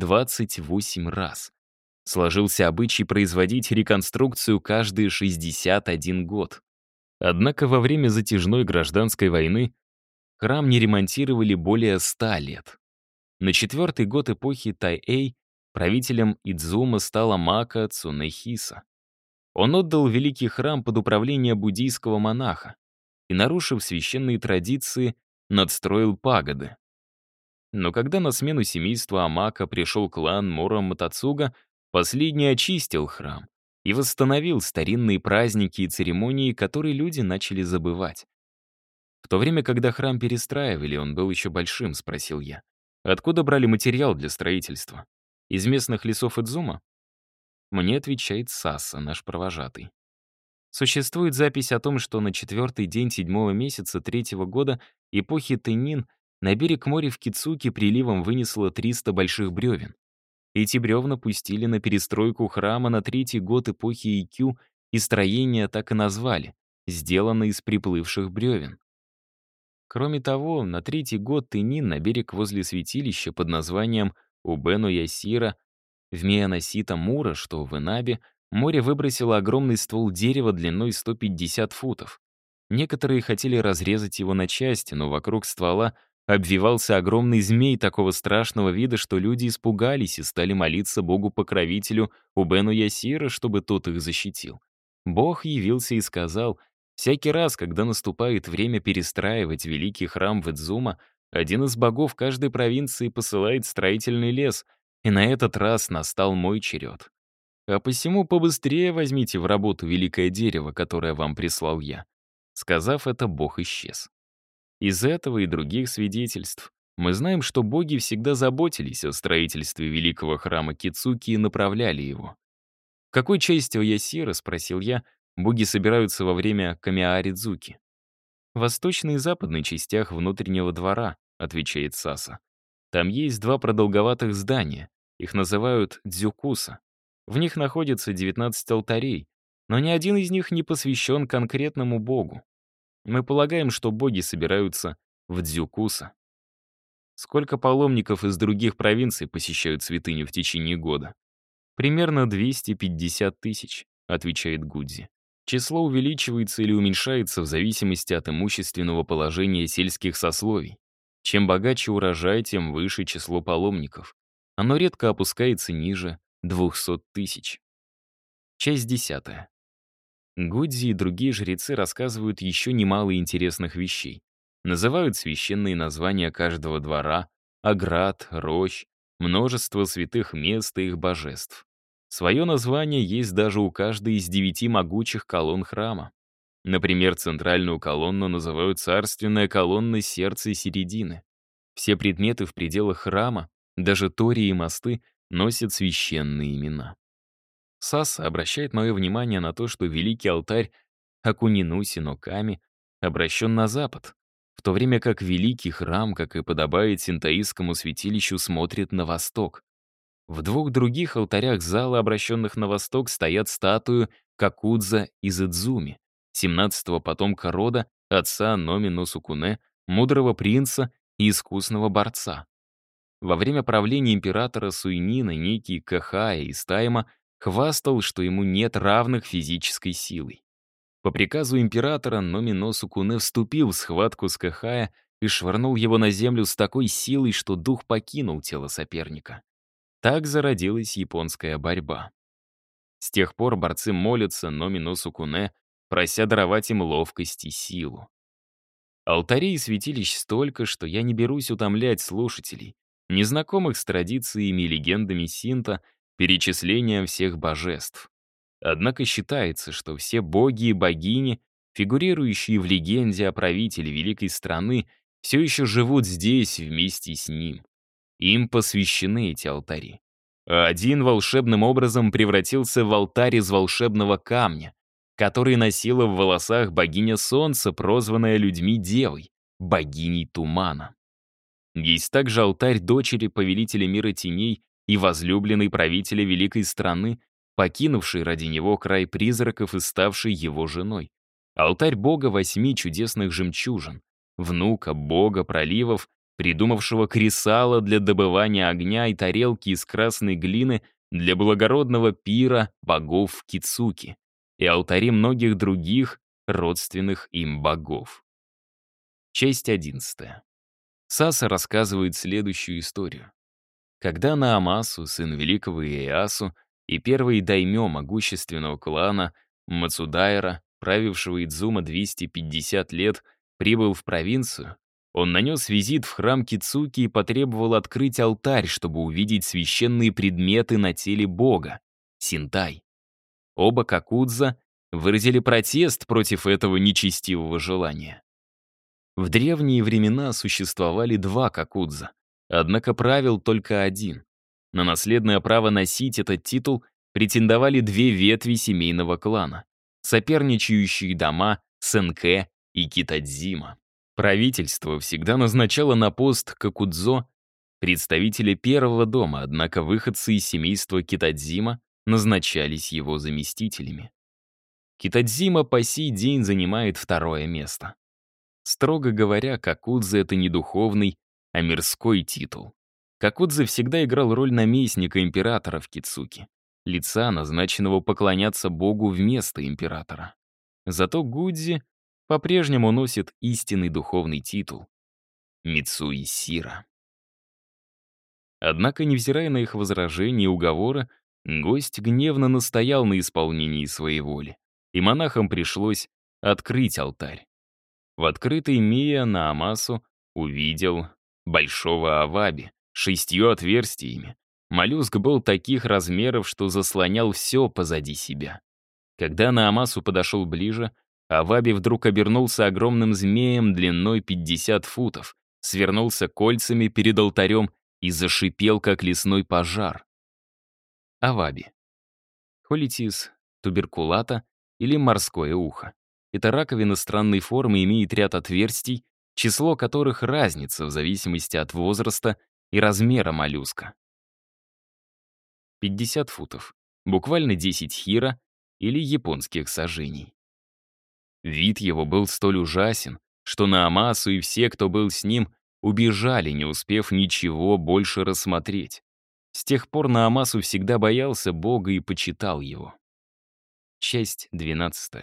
28 раз. Сложился обычай производить реконструкцию каждые 61 год. Однако во время затяжной гражданской войны храм не ремонтировали более 100 лет. На 4-й год эпохи Тайэй правителем Идзума стал Амака Цунэхиса. Он отдал великий храм под управление буддийского монаха и, нарушив священные традиции, надстроил пагоды. Но когда на смену семейству Амака пришел клан Мора Матацуга, последний очистил храм и восстановил старинные праздники и церемонии, которые люди начали забывать. «В то время, когда храм перестраивали, он был еще большим», — спросил я. «Откуда брали материал для строительства? Из местных лесов Идзума?» Мне отвечает Саса, наш провожатый. Существует запись о том, что на 4-й день 7-го месяца 3-го года эпохи Тэннин на берег моря в Кицуке приливом вынесло 300 больших бревен. Эти бревна пустили на перестройку храма на третий год эпохи Икю, и строение так и назвали — сделано из приплывших бревен. Кроме того, на третий год Тынин на берег возле святилища под названием Убену-Ясира в Мианосита-Мура, что в Инабе, море выбросило огромный ствол дерева длиной 150 футов. Некоторые хотели разрезать его на части, но вокруг ствола обвивался огромный змей такого страшного вида, что люди испугались и стали молиться богу-покровителю Убену-Ясира, чтобы тот их защитил. Бог явился и сказал: «Всякий раз, когда наступает время перестраивать великий храм Ведзума, один из богов каждой провинции посылает строительный лес, и на этот раз настал мой черед. А посему побыстрее возьмите в работу великое дерево, которое вам прислал я». Сказав это, Бог исчез. Из этого и других свидетельств мы знаем, что боги всегда заботились о строительстве великого храма Кицуки и направляли его. «В какой части Оясира, — спросил я, — боги собираются во время Камиари-дзуки?» «В восточной и западной частях внутреннего двора», — отвечает Саса. «Там есть два продолговатых здания, их называют дзюкуса. В них находится 19 алтарей, но ни один из них не посвящен конкретному богу. Мы полагаем, что боги собираются в дзюкуса». «Сколько паломников из других провинций посещают святыню в течение года?» «Примерно 250 тысяч», — отвечает Гудзи. Число увеличивается или уменьшается в зависимости от имущественного положения сельских сословий. Чем богаче урожай, тем выше число паломников. Оно редко опускается ниже 200 тысяч. Часть 10. Гудзи и другие жрецы рассказывают еще немало интересных вещей. Называют священные названия каждого двора, оград, рощ, множество святых мест и их божеств. Свое название есть даже у каждой из 9 могучих колонн храма. Например, центральную колонну называют царственная колонна сердца и середины. Все предметы в пределах храма, даже тории и мосты, носят священные имена. Саса обращает мое внимание на то, что великий алтарь Акунинуси но Ками обращен на запад, в то время как великий храм, как и подобает синтоистскому святилищу, смотрит на восток. В двух других алтарях зала, обращенных на восток, стоят статуи Какудза из Идзуми, 17-го потомка рода, отца Номи но Сукуне, мудрого принца и искусного борца. Во время правления императора Суйнина некий Кахая из Тайма хвастал, что ему нет равных физической силой. По приказу императора Номи но Сукуне вступил в схватку с Кахая и швырнул его на землю с такой силой, что дух покинул тело соперника. Так зародилась японская борьба. С тех пор борцы молятся Номи но Сукуне, прося даровать им ловкость и силу. Алтарей и святилищ столько, что я не берусь утомлять слушателей, незнакомых с традициями и легендами синто, перечислением всех божеств. Однако считается, что все боги и богини, фигурирующие в легенде о правителе великой страны, все еще живут здесь вместе с ним. Им посвящены эти алтари. А один волшебным образом превратился в алтарь из волшебного камня, который носила в волосах богиня солнца, прозванная людьми девой, богиней тумана. Есть также алтарь дочери повелителя мира теней и возлюбленной правителя великой страны, покинувшей ради него край призраков и ставшей его женой. Алтарь бога 8 чудесных жемчужин, внука бога проливов, придумавшего кресало для добывания огня и тарелки из красной глины для благородного пира богов Кицуки, и алтари многих других родственных им богов. Часть 11. Саса рассказывает следующую историю. Когда Наамасу, сын великого Иеясу, и первый даймё могущественного клана Мацудайра, правившего Идзума 250 лет, прибыл в провинцию, он нанес визит в храм Кицуки и потребовал открыть алтарь, чтобы увидеть священные предметы на теле бога — синтай. Оба Какудза выразили протест против этого нечестивого желания. В древние времена существовали два Какудза, однако правил только один. На наследное право носить этот титул претендовали две ветви семейного клана, соперничающие дома Сенке и Китадзима. Правительство всегда назначало на пост Какудзо представители первого дома, однако выходцы из семейства Китадзима назначались его заместителями. Китадзима по сей день занимает второе место. Строго говоря, Какудзе — это не духовный, а мирской титул. Какудзе всегда играл роль наместника императора в Кицуки, лица, назначенного поклоняться богу вместо императора. Зато Гудзи по-прежнему носит истинный духовный титул — Мицуи Сира. Однако, невзирая на их возражения и уговоры, гость гневно настоял на исполнении своей воли, и монахам пришлось открыть алтарь. В открытой Мия Наамасу увидел большого аваби с 6 отверстиями. Моллюск был таких размеров, что заслонял все позади себя. Когда Наамасу подошел ближе, аваби вдруг обернулся огромным змеем длиной 50 футов, свернулся кольцами перед алтарем и зашипел, как лесной пожар. Аваби. Холитис туберкулата или морское ухо. Эта раковина странной формы имеет ряд отверстий, число которых разнится в зависимости от возраста и размера моллюска. 50 футов. Буквально 10 хира или японских саженей. Вид его был столь ужасен, что Наамасу и все, кто был с ним, убежали, не успев ничего больше рассмотреть. С тех пор Наамасу всегда боялся Бога и почитал его. Часть 12.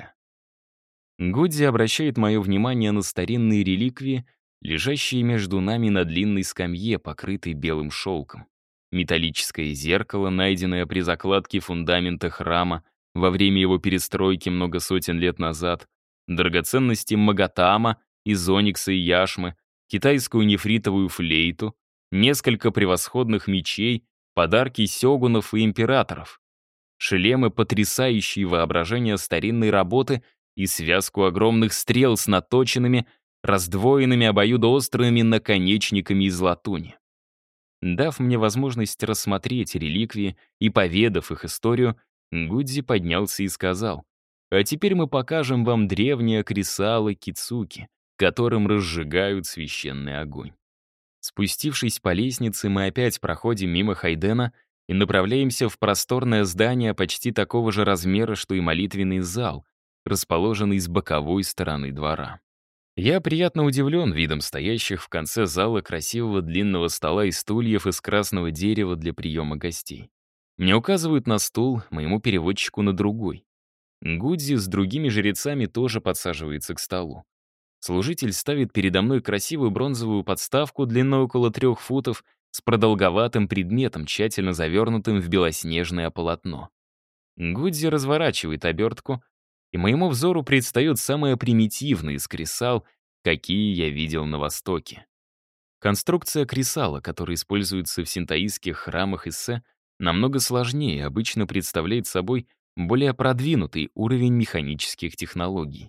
Гудзи обращает мое внимание на старинные реликвии, лежащие между нами на длинной скамье, покрытой белым шелком. Металлическое зеркало, найденное при закладке фундамента храма во время его перестройки много сотен лет назад, драгоценности магатама из оникса и яшмы, китайскую нефритовую флейту, несколько превосходных мечей, подарки сёгунов и императоров, шлемы, потрясающие воображение старинной работы и связку огромных стрел с наточенными, раздвоенными обоюдоострыми наконечниками из латуни. Дав мне возможность рассмотреть реликвии и поведав их историю, Гудзи поднялся и сказал: «А теперь мы покажем вам древние кресалы Кицуки, которым разжигают священный огонь». Спустившись по лестнице, мы опять проходим мимо Хайдена и направляемся в просторное здание почти такого же размера, что и молитвенный зал, расположенный с боковой стороны двора. Я приятно удивлен видом стоящих в конце зала красивого длинного стола и стульев из красного дерева для приема гостей. Мне указывают на стул, моему переводчику на другой. Гудзи с другими жрецами тоже подсаживается к столу. Служитель ставит передо мной красивую бронзовую подставку длиной около 3 футов с продолговатым предметом, тщательно завернутым в белоснежное полотно. Гудзи разворачивает обертку, и моему взору предстает самое примитивное из кресал, какие я видел на Востоке. Конструкция кресала, которая используется в синтоистских храмах Иссе, намного сложнее и обычно представляет собой более продвинутый уровень механических технологий.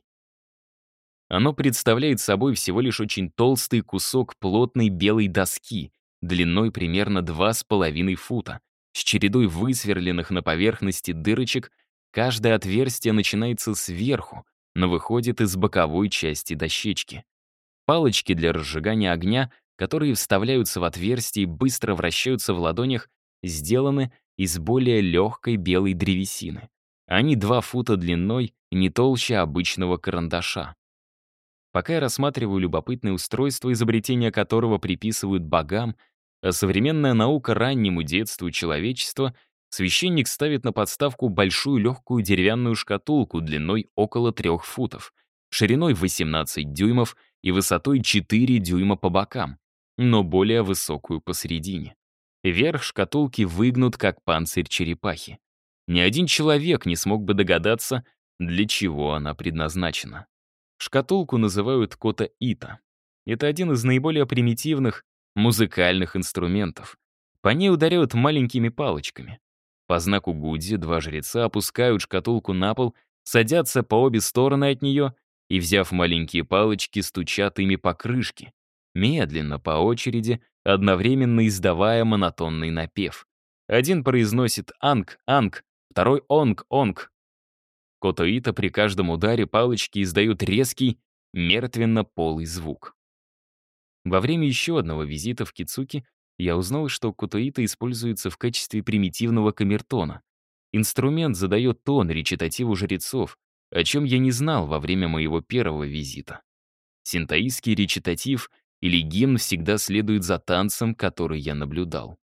Оно представляет собой всего лишь очень толстый кусок плотной белой доски, длиной примерно 2,5 фута, с чередой высверленных на поверхности дырочек. Каждое отверстие начинается сверху, но выходит из боковой части дощечки. Палочки для разжигания огня, которые вставляются в отверстие и быстро вращаются в ладонях, сделаны из более легкой белой древесины. Они 2 фута длиной и не толще обычного карандаша. Пока я рассматриваю любопытное устройство, изобретение которого приписывают богам, а современная наука раннему детству человечества, священник ставит на подставку большую легкую деревянную шкатулку длиной около 3 футов, шириной 18 дюймов и высотой 4 дюйма по бокам, но более высокую посередине. Верх шкатулки выгнут, как панцирь черепахи. Ни один человек не смог бы догадаться, для чего она предназначена. Шкатулку называют кота-ита. Это один из наиболее примитивных музыкальных инструментов. По ней ударяют маленькими палочками. По знаку Гудзи 2 жреца опускают шкатулку на пол, садятся по обе стороны от нее и, взяв маленькие палочки, стучат ими по крышке, медленно, по очереди, одновременно издавая монотонный напев. Один произносит «анг-анг», второй «онг-онг». Кото-ита при каждом ударе палочки издают резкий, мертвенно-полый звук. Во время еще одного визита в Кицуки я узнал, что кутуита используется в качестве примитивного камертона. Инструмент задает тон речитативу жрецов, о чем я не знал во время моего первого визита. Синтоистский речитатив или гимн всегда следует за танцем, который я наблюдал.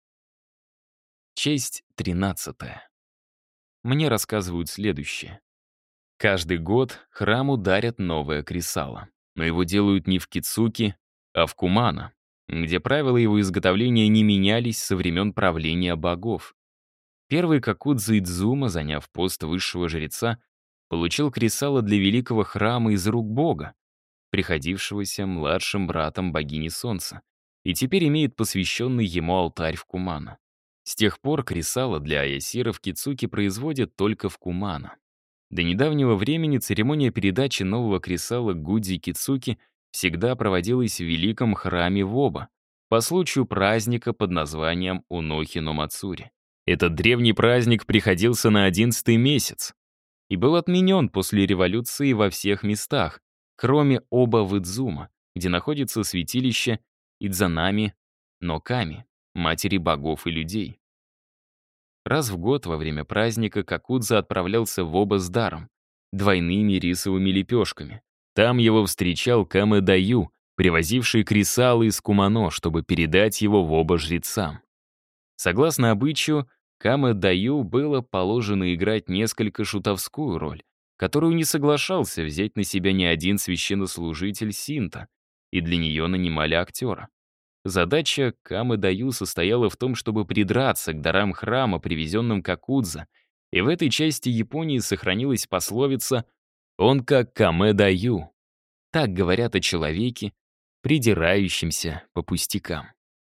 Часть 13. Мне рассказывают следующее. Каждый год храму дарят новое кресало, но его делают не в Кицуки, а в Кумано, где правила его изготовления не менялись со времен правления богов. Первый Какудза Идзума, заняв пост высшего жреца, получил кресало для великого храма из рук бога, приходившегося младшим братом богини Солнца, и теперь имеет посвященный ему алтарь в Кумано. С тех пор кресало для аясиров Кицуки производят только в Кумано. До недавнего времени церемония передачи нового кресала Гудзи Кицуки всегда проводилась в великом храме Воба по случаю праздника под названием Унохи-но Мацури. Этот древний праздник приходился на 11-й месяц и был отменен после революции во всех местах, кроме Оба-в-Идзума, где находится святилище Идзанами-но-Ками, матери богов и людей. Раз в год во время праздника Какудза отправлялся в Оба с даром, двойными рисовыми лепешками. Там его встречал Камэдаю, привозивший кресало из Кумано, чтобы передать его в Оба жрецам. Согласно обычаю, Камэдаю было положено играть несколько шутовскую роль, которую не соглашался взять на себя ни один священнослужитель синто, и для нее нанимали актера. Задача Камэдаю состояла в том, чтобы придраться к дарам храма, привезенным Какудза, и в этой части Японии сохранилась пословица «он как Камэдаю». Так говорят о человеке, придирающемся по пустякам.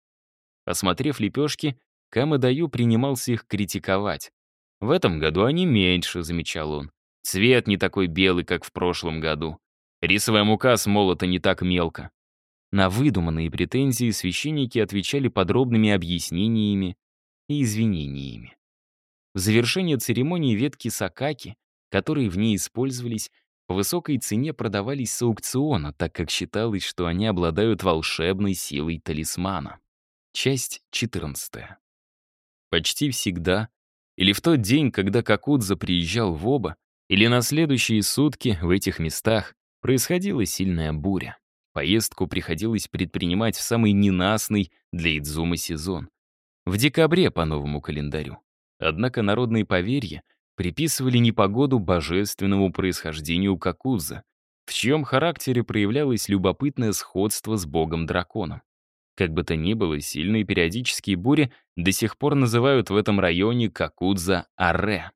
Осмотрев лепешки, Камэдаю принимался их критиковать. «В этом году они меньше», — замечал он. «Цвет не такой белый, как в прошлом году. Рисовая мука смолота не так мелко». На выдуманные претензии священники отвечали подробными объяснениями и извинениями. В завершение церемонии ветки сакаки, которые в ней использовались, по высокой цене продавались с аукциона, так как считалось, что они обладают волшебной силой талисмана. Часть 14. Почти всегда, или в тот день, когда Какудза приезжал в Оба, или на следующие сутки в этих местах происходила сильная буря. Поездку приходилось предпринимать в самый ненастный для Идзумы сезон. В декабре по новому календарю. Однако народные поверья приписывали непогоду божественному происхождению Какудза, в чьем характере проявлялось любопытное сходство с богом-драконом. Как бы то ни было, сильные периодические бури до сих пор называют в этом районе Какудза-Аре.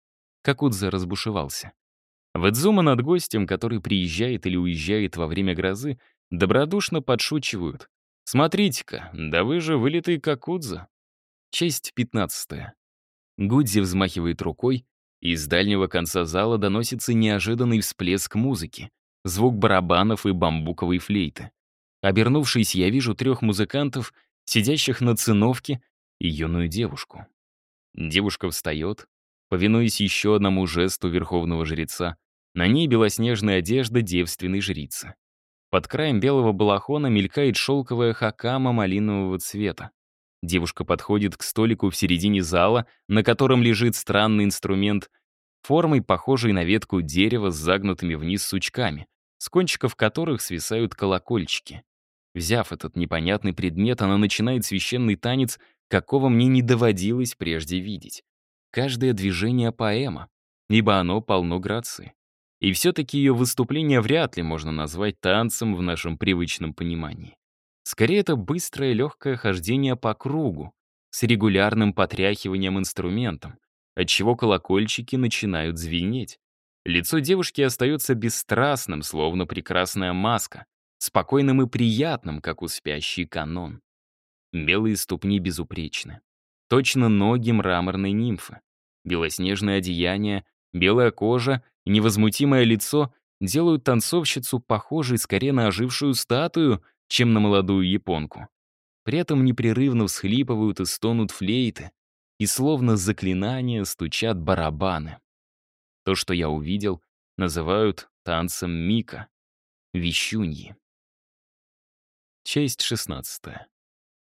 Какудза разбушевался. В Идзума над гостем, который приезжает или уезжает во время грозы, добродушно подшучивают. «Смотрите-ка, да вы же вылитый Какудза». Часть 15. Гудзи взмахивает рукой, и из дальнего конца зала доносится неожиданный всплеск музыки, звук барабанов и бамбуковой флейты. Обернувшись, я вижу 3 музыкантов, сидящих на циновке, и юную девушку. Девушка встает, повинуясь еще одному жесту верховного жреца. На ней белоснежная одежда девственной жрицы. Под краем белого балахона мелькает шелковая хакама малинового цвета. Девушка подходит к столику в середине зала, на котором лежит странный инструмент, формой похожий на ветку дерева с загнутыми вниз сучками, с кончиков которых свисают колокольчики. Взяв этот непонятный предмет, она начинает священный танец, какого мне не доводилось прежде видеть. Каждое движение — поэма, ибо оно полно грации. И все-таки ее выступление вряд ли можно назвать танцем в нашем привычном понимании. Скорее, это быстрое легкое хождение по кругу, с регулярным потряхиванием инструментом, отчего колокольчики начинают звенеть. Лицо девушки остается бесстрастным, словно прекрасная маска, спокойным и приятным, как у спящей канон. Белые ступни безупречны. Точно ноги мраморной нимфы. Белоснежное одеяние, белая кожа и невозмутимое лицо делают танцовщицу похожей скорее на ожившую статую, чем на молодую японку. При этом непрерывно всхлипывают и стонут флейты, и словно заклинания стучат барабаны. То, что я увидел, называют танцем Мика, вещуньи. Часть 16.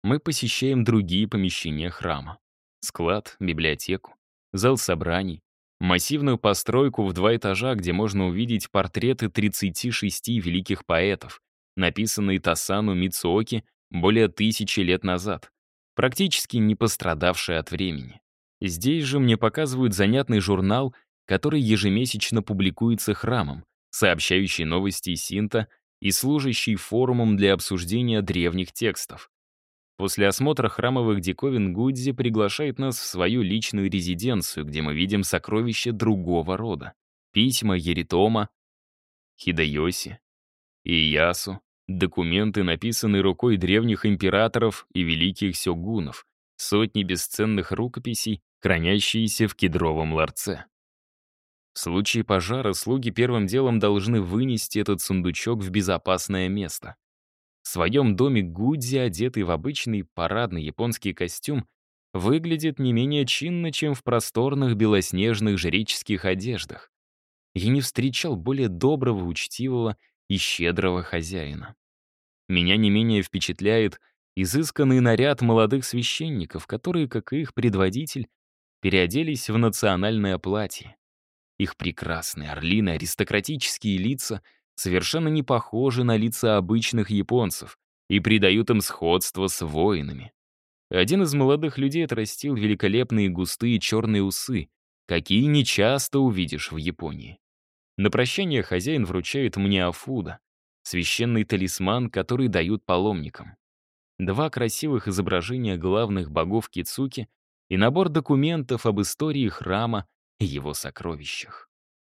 Мы посещаем другие помещения храма. Склад, библиотеку, зал собраний, массивную постройку в 2 этажа, где можно увидеть портреты 36 великих поэтов, написанные Тасану Мицуоки более 1000 лет назад, практически не пострадавшие от времени. Здесь же мне показывают занятный журнал, который ежемесячно публикуется храмом, сообщающий новости синто и служащий форумом для обсуждения древних текстов. После осмотра храмовых диковин Гудзи приглашает нас в свою личную резиденцию, где мы видим сокровища другого рода. Письма Еритома, Хидайоси, Иясу, документы, написанные рукой древних императоров и великих сёгунов, сотни бесценных рукописей, хранящиеся в кедровом ларце. В случае пожара слуги первым делом должны вынести этот сундучок в безопасное место. В своем доме Гудзи, одетый в обычный парадный японский костюм, выглядит не менее чинно, чем в просторных белоснежных жреческих одеждах. Я не встречал более доброго, учтивого и щедрого хозяина. Меня не менее впечатляет изысканный наряд молодых священников, которые, как и их предводитель, переоделись в национальное платье. Их прекрасные орлиные аристократические лица совершенно не похожи на лица обычных японцев и придают им сходство с воинами. Один из молодых людей отрастил великолепные густые черные усы, какие нечасто увидишь в Японии. На прощание хозяин вручает мне афуда, священный талисман, который дают паломникам. 2 красивых изображения главных богов Кицуки и набор документов об истории храма и его сокровищах.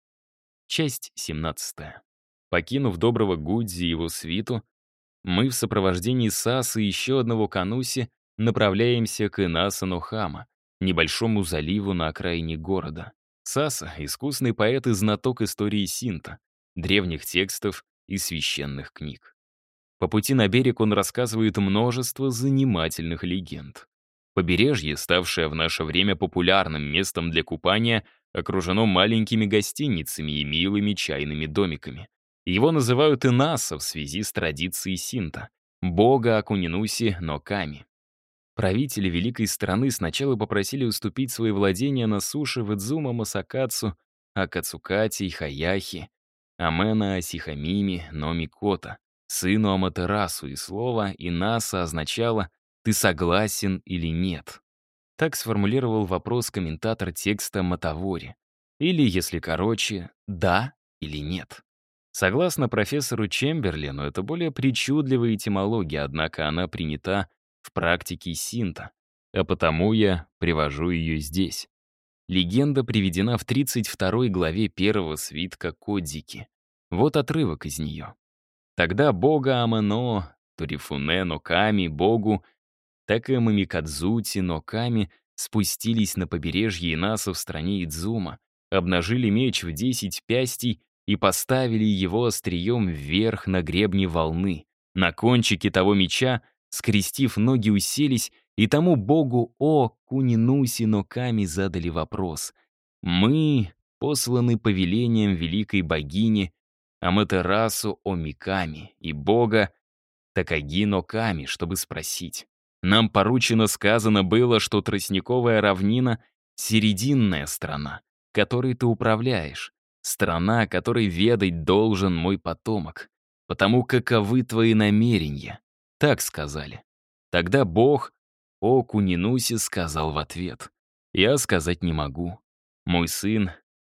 Часть 17. Покинув доброго Гудзи и его свиту, мы в сопровождении Сасы и еще одного кануси направляемся к Инаса-но-Хама, небольшому заливу на окраине города. Саса — искусный поэт и знаток истории синто, древних текстов и священных книг. По пути на берег он рассказывает множество занимательных легенд. Побережье, ставшее в наше время популярным местом для купания, окружено маленькими гостиницами и милыми чайными домиками. Его называют Инаса в связи с традицией синто, бога Акунинуси но Ками. Правители великой страны сначала попросили уступить свои владения на суше Выдзума Масакацу, Акацукати, Хаяхи, Амена Асихамими, но Микото, сыну Аматерасу, и слово «Инаса» означало «ты согласен или нет». Так сформулировал вопрос комментатор текста Матавори. Или, если короче, «да» или «нет». Согласно профессору Чемберлену, это более причудливая этимология, однако она принята в практике синто, а потому я привожу ее здесь. Легенда приведена в 32 главе первого свитка Кодзики. Вот отрывок из нее. Тогда бога Амано, Торифуне но Ками, богу Такэмамикадзути но Ками спустились на побережье Инаса в стране Идзума, обнажили меч в 10 пястей и поставили его острием вверх на гребне волны. На кончике того меча, скрестив ноги, уселись, и тому богу Кунинуси но Ками задали вопрос. «Мы посланы повелением великой богини Аматерасу Омиками и бога Такаги но Ками, чтобы спросить. Нам поручено сказано было, что тростниковая равнина — серединная страна, которой ты управляешь, страна, которой ведать должен мой потомок. Потому каковы твои намерения?» Так сказали. Тогда бог Кунинуси сказал в ответ. «Я сказать не могу. Мой сын,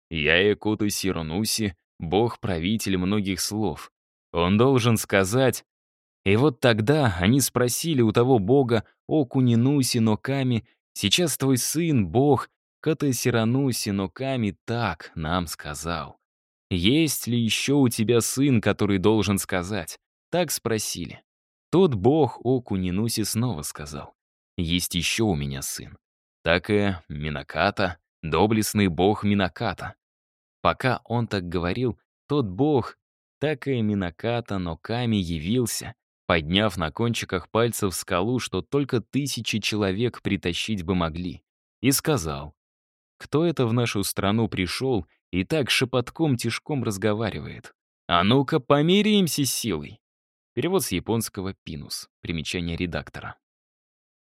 Яэкоту Сиронуси, бог-правитель многих слов. Он должен сказать...» И вот тогда они спросили у того бога Кунинуси но Ками: «Сейчас твой сын, бог Катасирануси но Ками, так нам сказал. Есть ли еще у тебя сын, который должен сказать?» Так спросили. Тот бог Кунинуси снова сказал: «Есть еще у меня сын. Так и Минаката, доблестный бог Минаката». Пока он так говорил, тот бог так и Минаката но Ками явился, подняв на кончиках пальцев скалу, что только 1000 человек притащить бы могли, и сказал: «Кто это в нашу страну пришел и так шепотком-тишком разговаривает? А ну-ка, померяемся силой!» Перевод с японского «Пинус». Примечание редактора.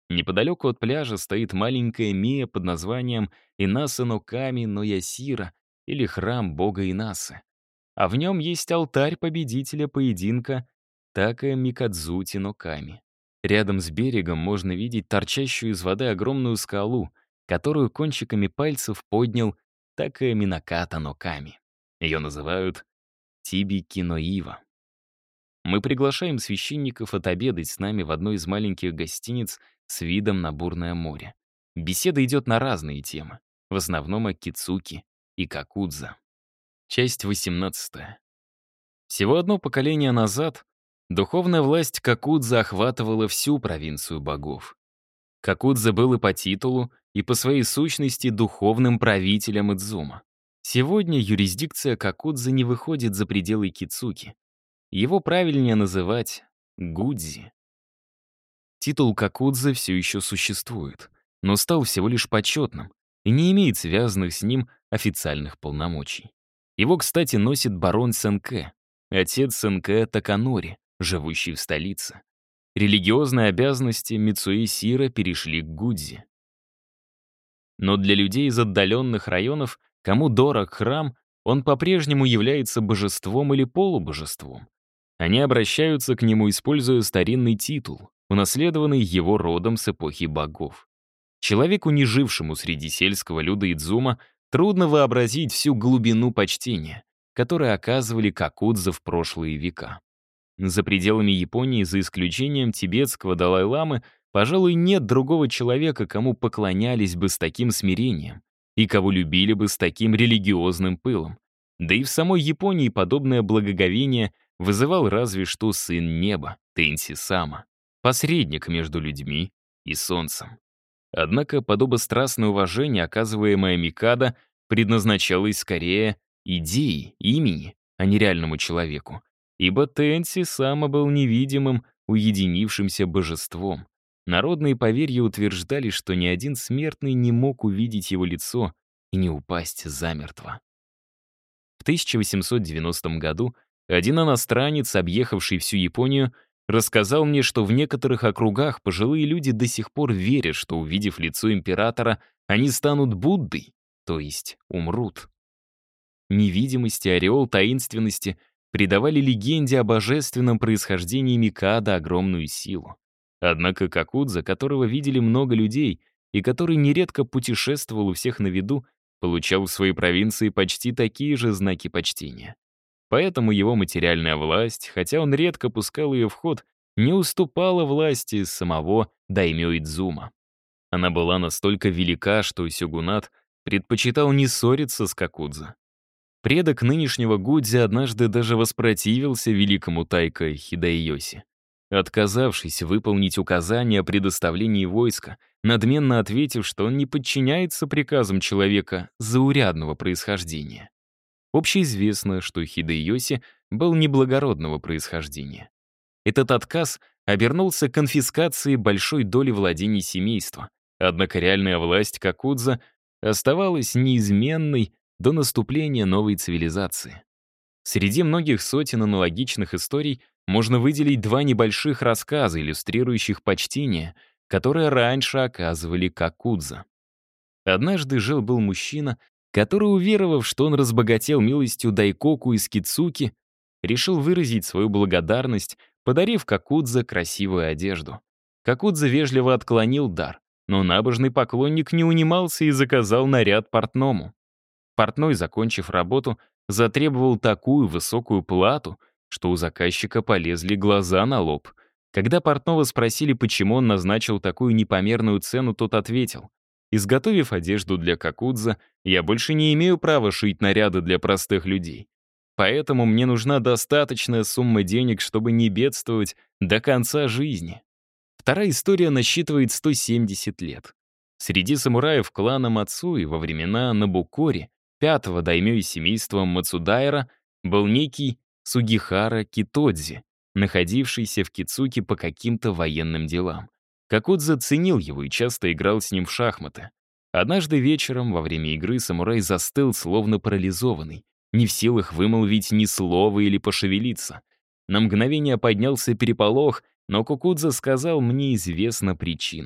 Неподалеку от пляжа стоит маленькая мия под названием Инаса но Ками но Ясира, или храм бога Инасы. А в нем есть алтарь победителя поединка Така Микадзути но Ками. Рядом с берегом можно видеть торчащую из воды огромную скалу, которую кончиками пальцев поднял Така Минаката но Ками. Ее называют Тибики но Ива. Мы приглашаем священников отобедать с нами в одной из маленьких гостиниц с видом на бурное море. Беседа идет на разные темы, в основном о Кицуки и Какудза. Часть 18. Всего одно поколение назад духовная власть Какудза охватывала всю провинцию богов. Какудза был и по титулу, и по своей сущности духовным правителем Идзума. Сегодня юрисдикция Какудза не выходит за пределы Кицуки. Его правильнее называть Гудзи. Титул Какудзы все еще существует, но стал всего лишь почетным и не имеет связанных с ним официальных полномочий. Его, кстати, носит барон Сенкэ, отец Сенкэ Таканори, живущий в столице. Религиозные обязанности Мицуэ Сира перешли к Гудзи. Но для людей из отдаленных районов, кому дорог храм, он по-прежнему является божеством или полубожеством. Они обращаются к нему, используя старинный титул, унаследованный его родом с эпохи богов. Человеку, не жившему среди сельского люда Идзума, трудно вообразить всю глубину почтения, которое оказывали Какудза в прошлые века. За пределами Японии, за исключением тибетского Далай-ламы, пожалуй, нет другого человека, кому поклонялись бы с таким смирением и кого любили бы с таким религиозным пылом. Да и в самой Японии подобное благоговение вызывал разве что сын неба, Тенси-сама, посредник между людьми и солнцем. Однако подобострастное уважение, оказываемое Микадо, предназначалось скорее идее, имени, а не реальному человеку. Ибо Тенси-сама был невидимым, уединившимся божеством. Народные поверья утверждали, что ни один смертный не мог увидеть его лицо и не упасть замертво. В 1890 году один иностранец, объехавший всю Японию, рассказал мне, что в некоторых округах пожилые люди до сих пор верят, что, увидев лицо императора, они станут Буддой, то есть умрут. Невидимость и ореол таинственности придавали легенде о божественном происхождении Микадо огромную силу. Однако Какудза, которого видели много людей и который нередко путешествовал у всех на виду, получал в своей провинции почти такие же знаки почтения. Поэтому его материальная власть, хотя он редко пускал ее в ход, не уступала власти самого даймё Идзума. Она была настолько велика, что сёгунат предпочитал не ссориться с Какудза. Предок нынешнего Гудзи однажды даже воспротивился великому Тайка Хидаёси. Отказавшись выполнить указание о предоставлении войска, надменно ответив, что он не подчиняется приказам человека заурядного происхождения. Общеизвестно, что Хидэйоси был неблагородного происхождения. Этот отказ обернулся конфискацией большой доли владений семейства, однако реальная власть Какудза оставалась неизменной до наступления новой цивилизации. Среди многих сотен аналогичных историй можно выделить два небольших рассказа, иллюстрирующих почтение, которое раньше оказывали Какудза. Однажды жил-был мужчина, который, уверовав, что он разбогател милостью Дайкоку из Кицуки, решил выразить свою благодарность, подарив Какудзе красивую одежду. Какудзе вежливо отклонил дар, но набожный поклонник не унимался и заказал наряд портному. Портной, закончив работу, затребовал такую высокую плату, что у заказчика полезли глаза на лоб. Когда портного спросили, почему он назначил такую непомерную цену, тот ответил: «Изготовив одежду для Какудза, я больше не имею права шить наряды для простых людей. Поэтому мне нужна достаточная сумма денег, чтобы не бедствовать до конца жизни». Вторая история насчитывает 170 лет. Среди самураев клана Мацуи во времена Набукори, пятого даймё из семейства Мацудайра, был некий Сугихара Китодзи, находившийся в Кицуки по каким-то военным делам. Какудза ценил его и часто играл с ним в шахматы. Однажды вечером во время игры самурай застыл, словно парализованный, не в силах вымолвить ни слова или пошевелиться. На мгновение поднялся переполох, но Какудза сказал: «Мне известна причина.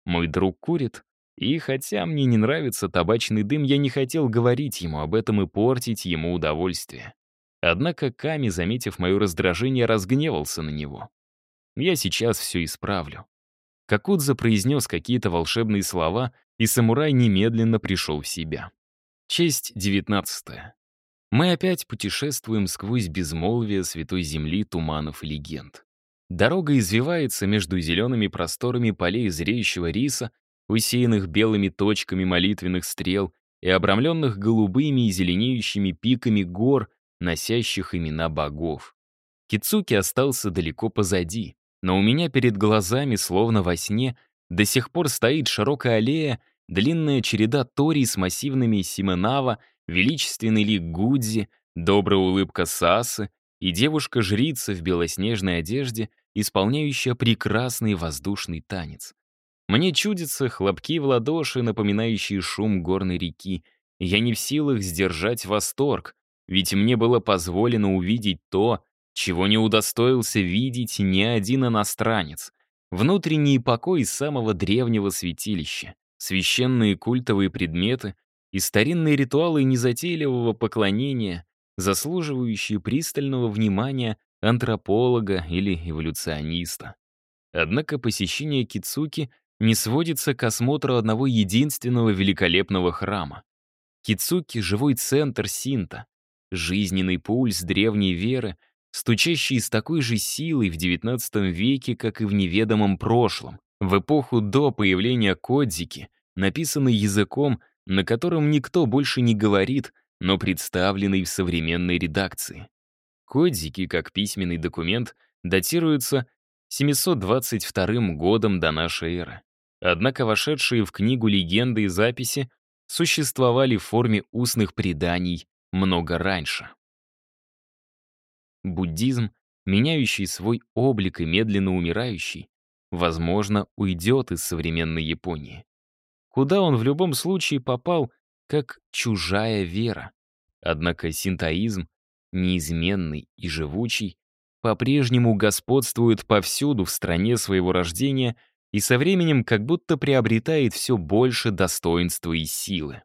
Мой друг курит, и хотя мне не нравится табачный дым, я не хотел говорить ему об этом и портить ему удовольствие. Однако Ками, заметив мое раздражение, разгневался на него. Я сейчас все исправлю. Какудза произнес какие-то волшебные слова, и самурай немедленно пришел в себя. Часть 19. Мы опять путешествуем сквозь безмолвие святой земли, туманов и легенд. Дорога извивается между зелеными просторами полей зреющего риса, усеянных белыми точками молитвенных стрел и обрамленных голубыми и зеленеющими пиками гор, носящих имена богов. Кицуки остался далеко позади, но у меня перед глазами, словно во сне, до сих пор стоит широкая аллея, длинная череда торий с массивными сименава, величественный лик Гудзи, добрая улыбка Сасы и девушка-жрица в белоснежной одежде, исполняющая прекрасный воздушный танец. Мне чудятся хлопки в ладоши, напоминающие шум горной реки. Я не в силах сдержать восторг, ведь мне было позволено увидеть то, чего не удостоился видеть ни один иностранец. Внутренний покой самого древнего святилища, священные культовые предметы и старинные ритуалы незатейливого поклонения, заслуживающие пристального внимания антрополога или эволюциониста. Однако посещение Кицуки не сводится к осмотру одного единственного великолепного храма. Кицуки — живой центр синто, жизненный пульс древней веры, стучащий с такой же силой в XIX веке, как и в неведомом прошлом, в эпоху до появления кодзики, написанный языком, на котором никто больше не говорит, но представленный в современной редакции. Кодзики, как письменный документ, датируются 722 годом до нашей эры. Однако вошедшие в книгу легенды и записи существовали в форме устных преданий много раньше. Буддизм, меняющий свой облик и медленно умирающий, возможно, уйдет из современной Японии. Куда он в любом случае попал, как чужая вера. Однако синтоизм, неизменный и живучий, по-прежнему господствует повсюду в стране своего рождения и со временем как будто приобретает все больше достоинства и силы.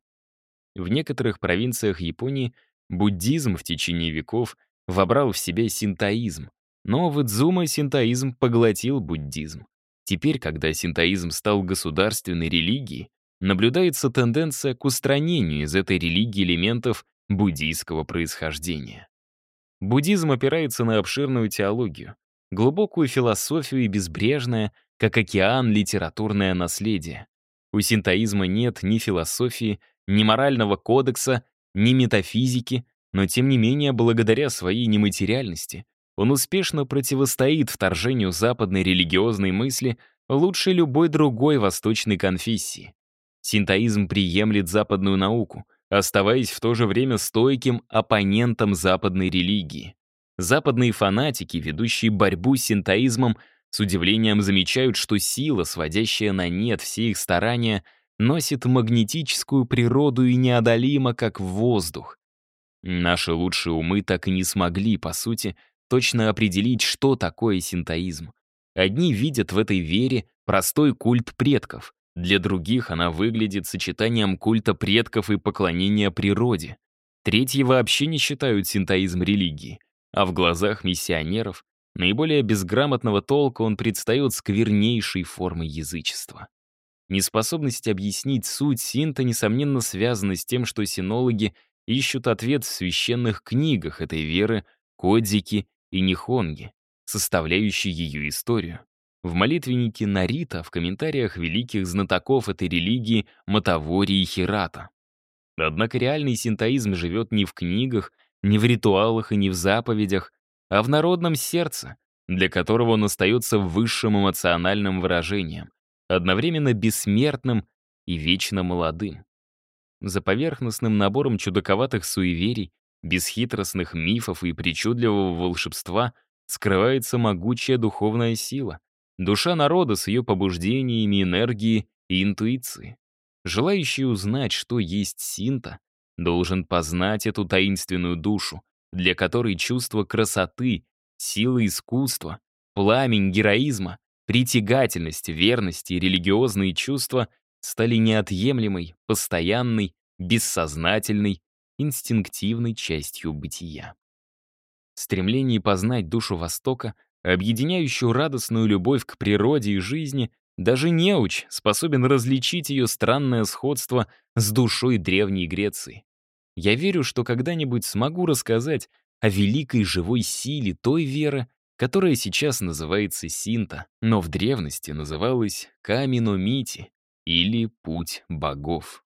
В некоторых провинциях Японии буддизм в течение веков вобрал в себя синтоизм, но в Идзумо синтоизм поглотил буддизм. Теперь, когда синтоизм стал государственной религией, наблюдается тенденция к устранению из этой религии элементов буддийского происхождения. Буддизм опирается на обширную теологию, глубокую философию и безбрежное, как океан, литературное наследие. У синтоизма нет ни философии, ни морального кодекса, ни метафизики, но тем не менее, благодаря своей нематериальности, он успешно противостоит вторжению западной религиозной мысли лучше любой другой восточной конфессии. Синтоизм приемлет западную науку, оставаясь в то же время стойким оппонентом западной религии. Западные фанатики, ведущие борьбу с синтоизмом, с удивлением замечают, что сила, сводящая на нет все их старания, носит магнетическую природу и неодолима, как воздух. Наши лучшие умы так и не смогли, по сути, точно определить, что такое синтоизм. Одни видят в этой вере простой культ предков, для других она выглядит сочетанием культа предков и поклонения природе. Третьи вообще не считают синтоизм религией, а в глазах миссионеров, наиболее безграмотного толка, он предстает сквернейшей формой язычества. Неспособность объяснить суть синто, несомненно, связана с тем, что синологи ищут ответ в священных книгах этой веры, кодзики и нихонги, составляющие ее историю. В молитвеннике Нарита, в комментариях великих знатоков этой религии Мотовори и Хирата. Однако реальный синтоизм живет не в книгах, не в ритуалах и не в заповедях, а в народном сердце, для которого он остается высшим эмоциональным выражением, одновременно бессмертным и вечно молодым. За поверхностным набором чудаковатых суеверий, бесхитростных мифов и причудливого волшебства скрывается могучая духовная сила, душа народа с ее побуждениями, энергией и интуицией. Желающий узнать, что есть синто, должен познать эту таинственную душу, для которой чувство красоты, сила искусства, пламень героизма Притягательность, верность и религиозные чувства стали неотъемлемой, постоянной, бессознательной, инстинктивной частью бытия. Стремление познать душу Востока, объединяющую радостную любовь к природе и жизни, даже неуч способен различить ее странное сходство с душой Древней Греции. Я верю, что когда-нибудь смогу рассказать о великой живой силе той веры, которая сейчас называется синто, но в древности называлась Камино Мити или Путь богов.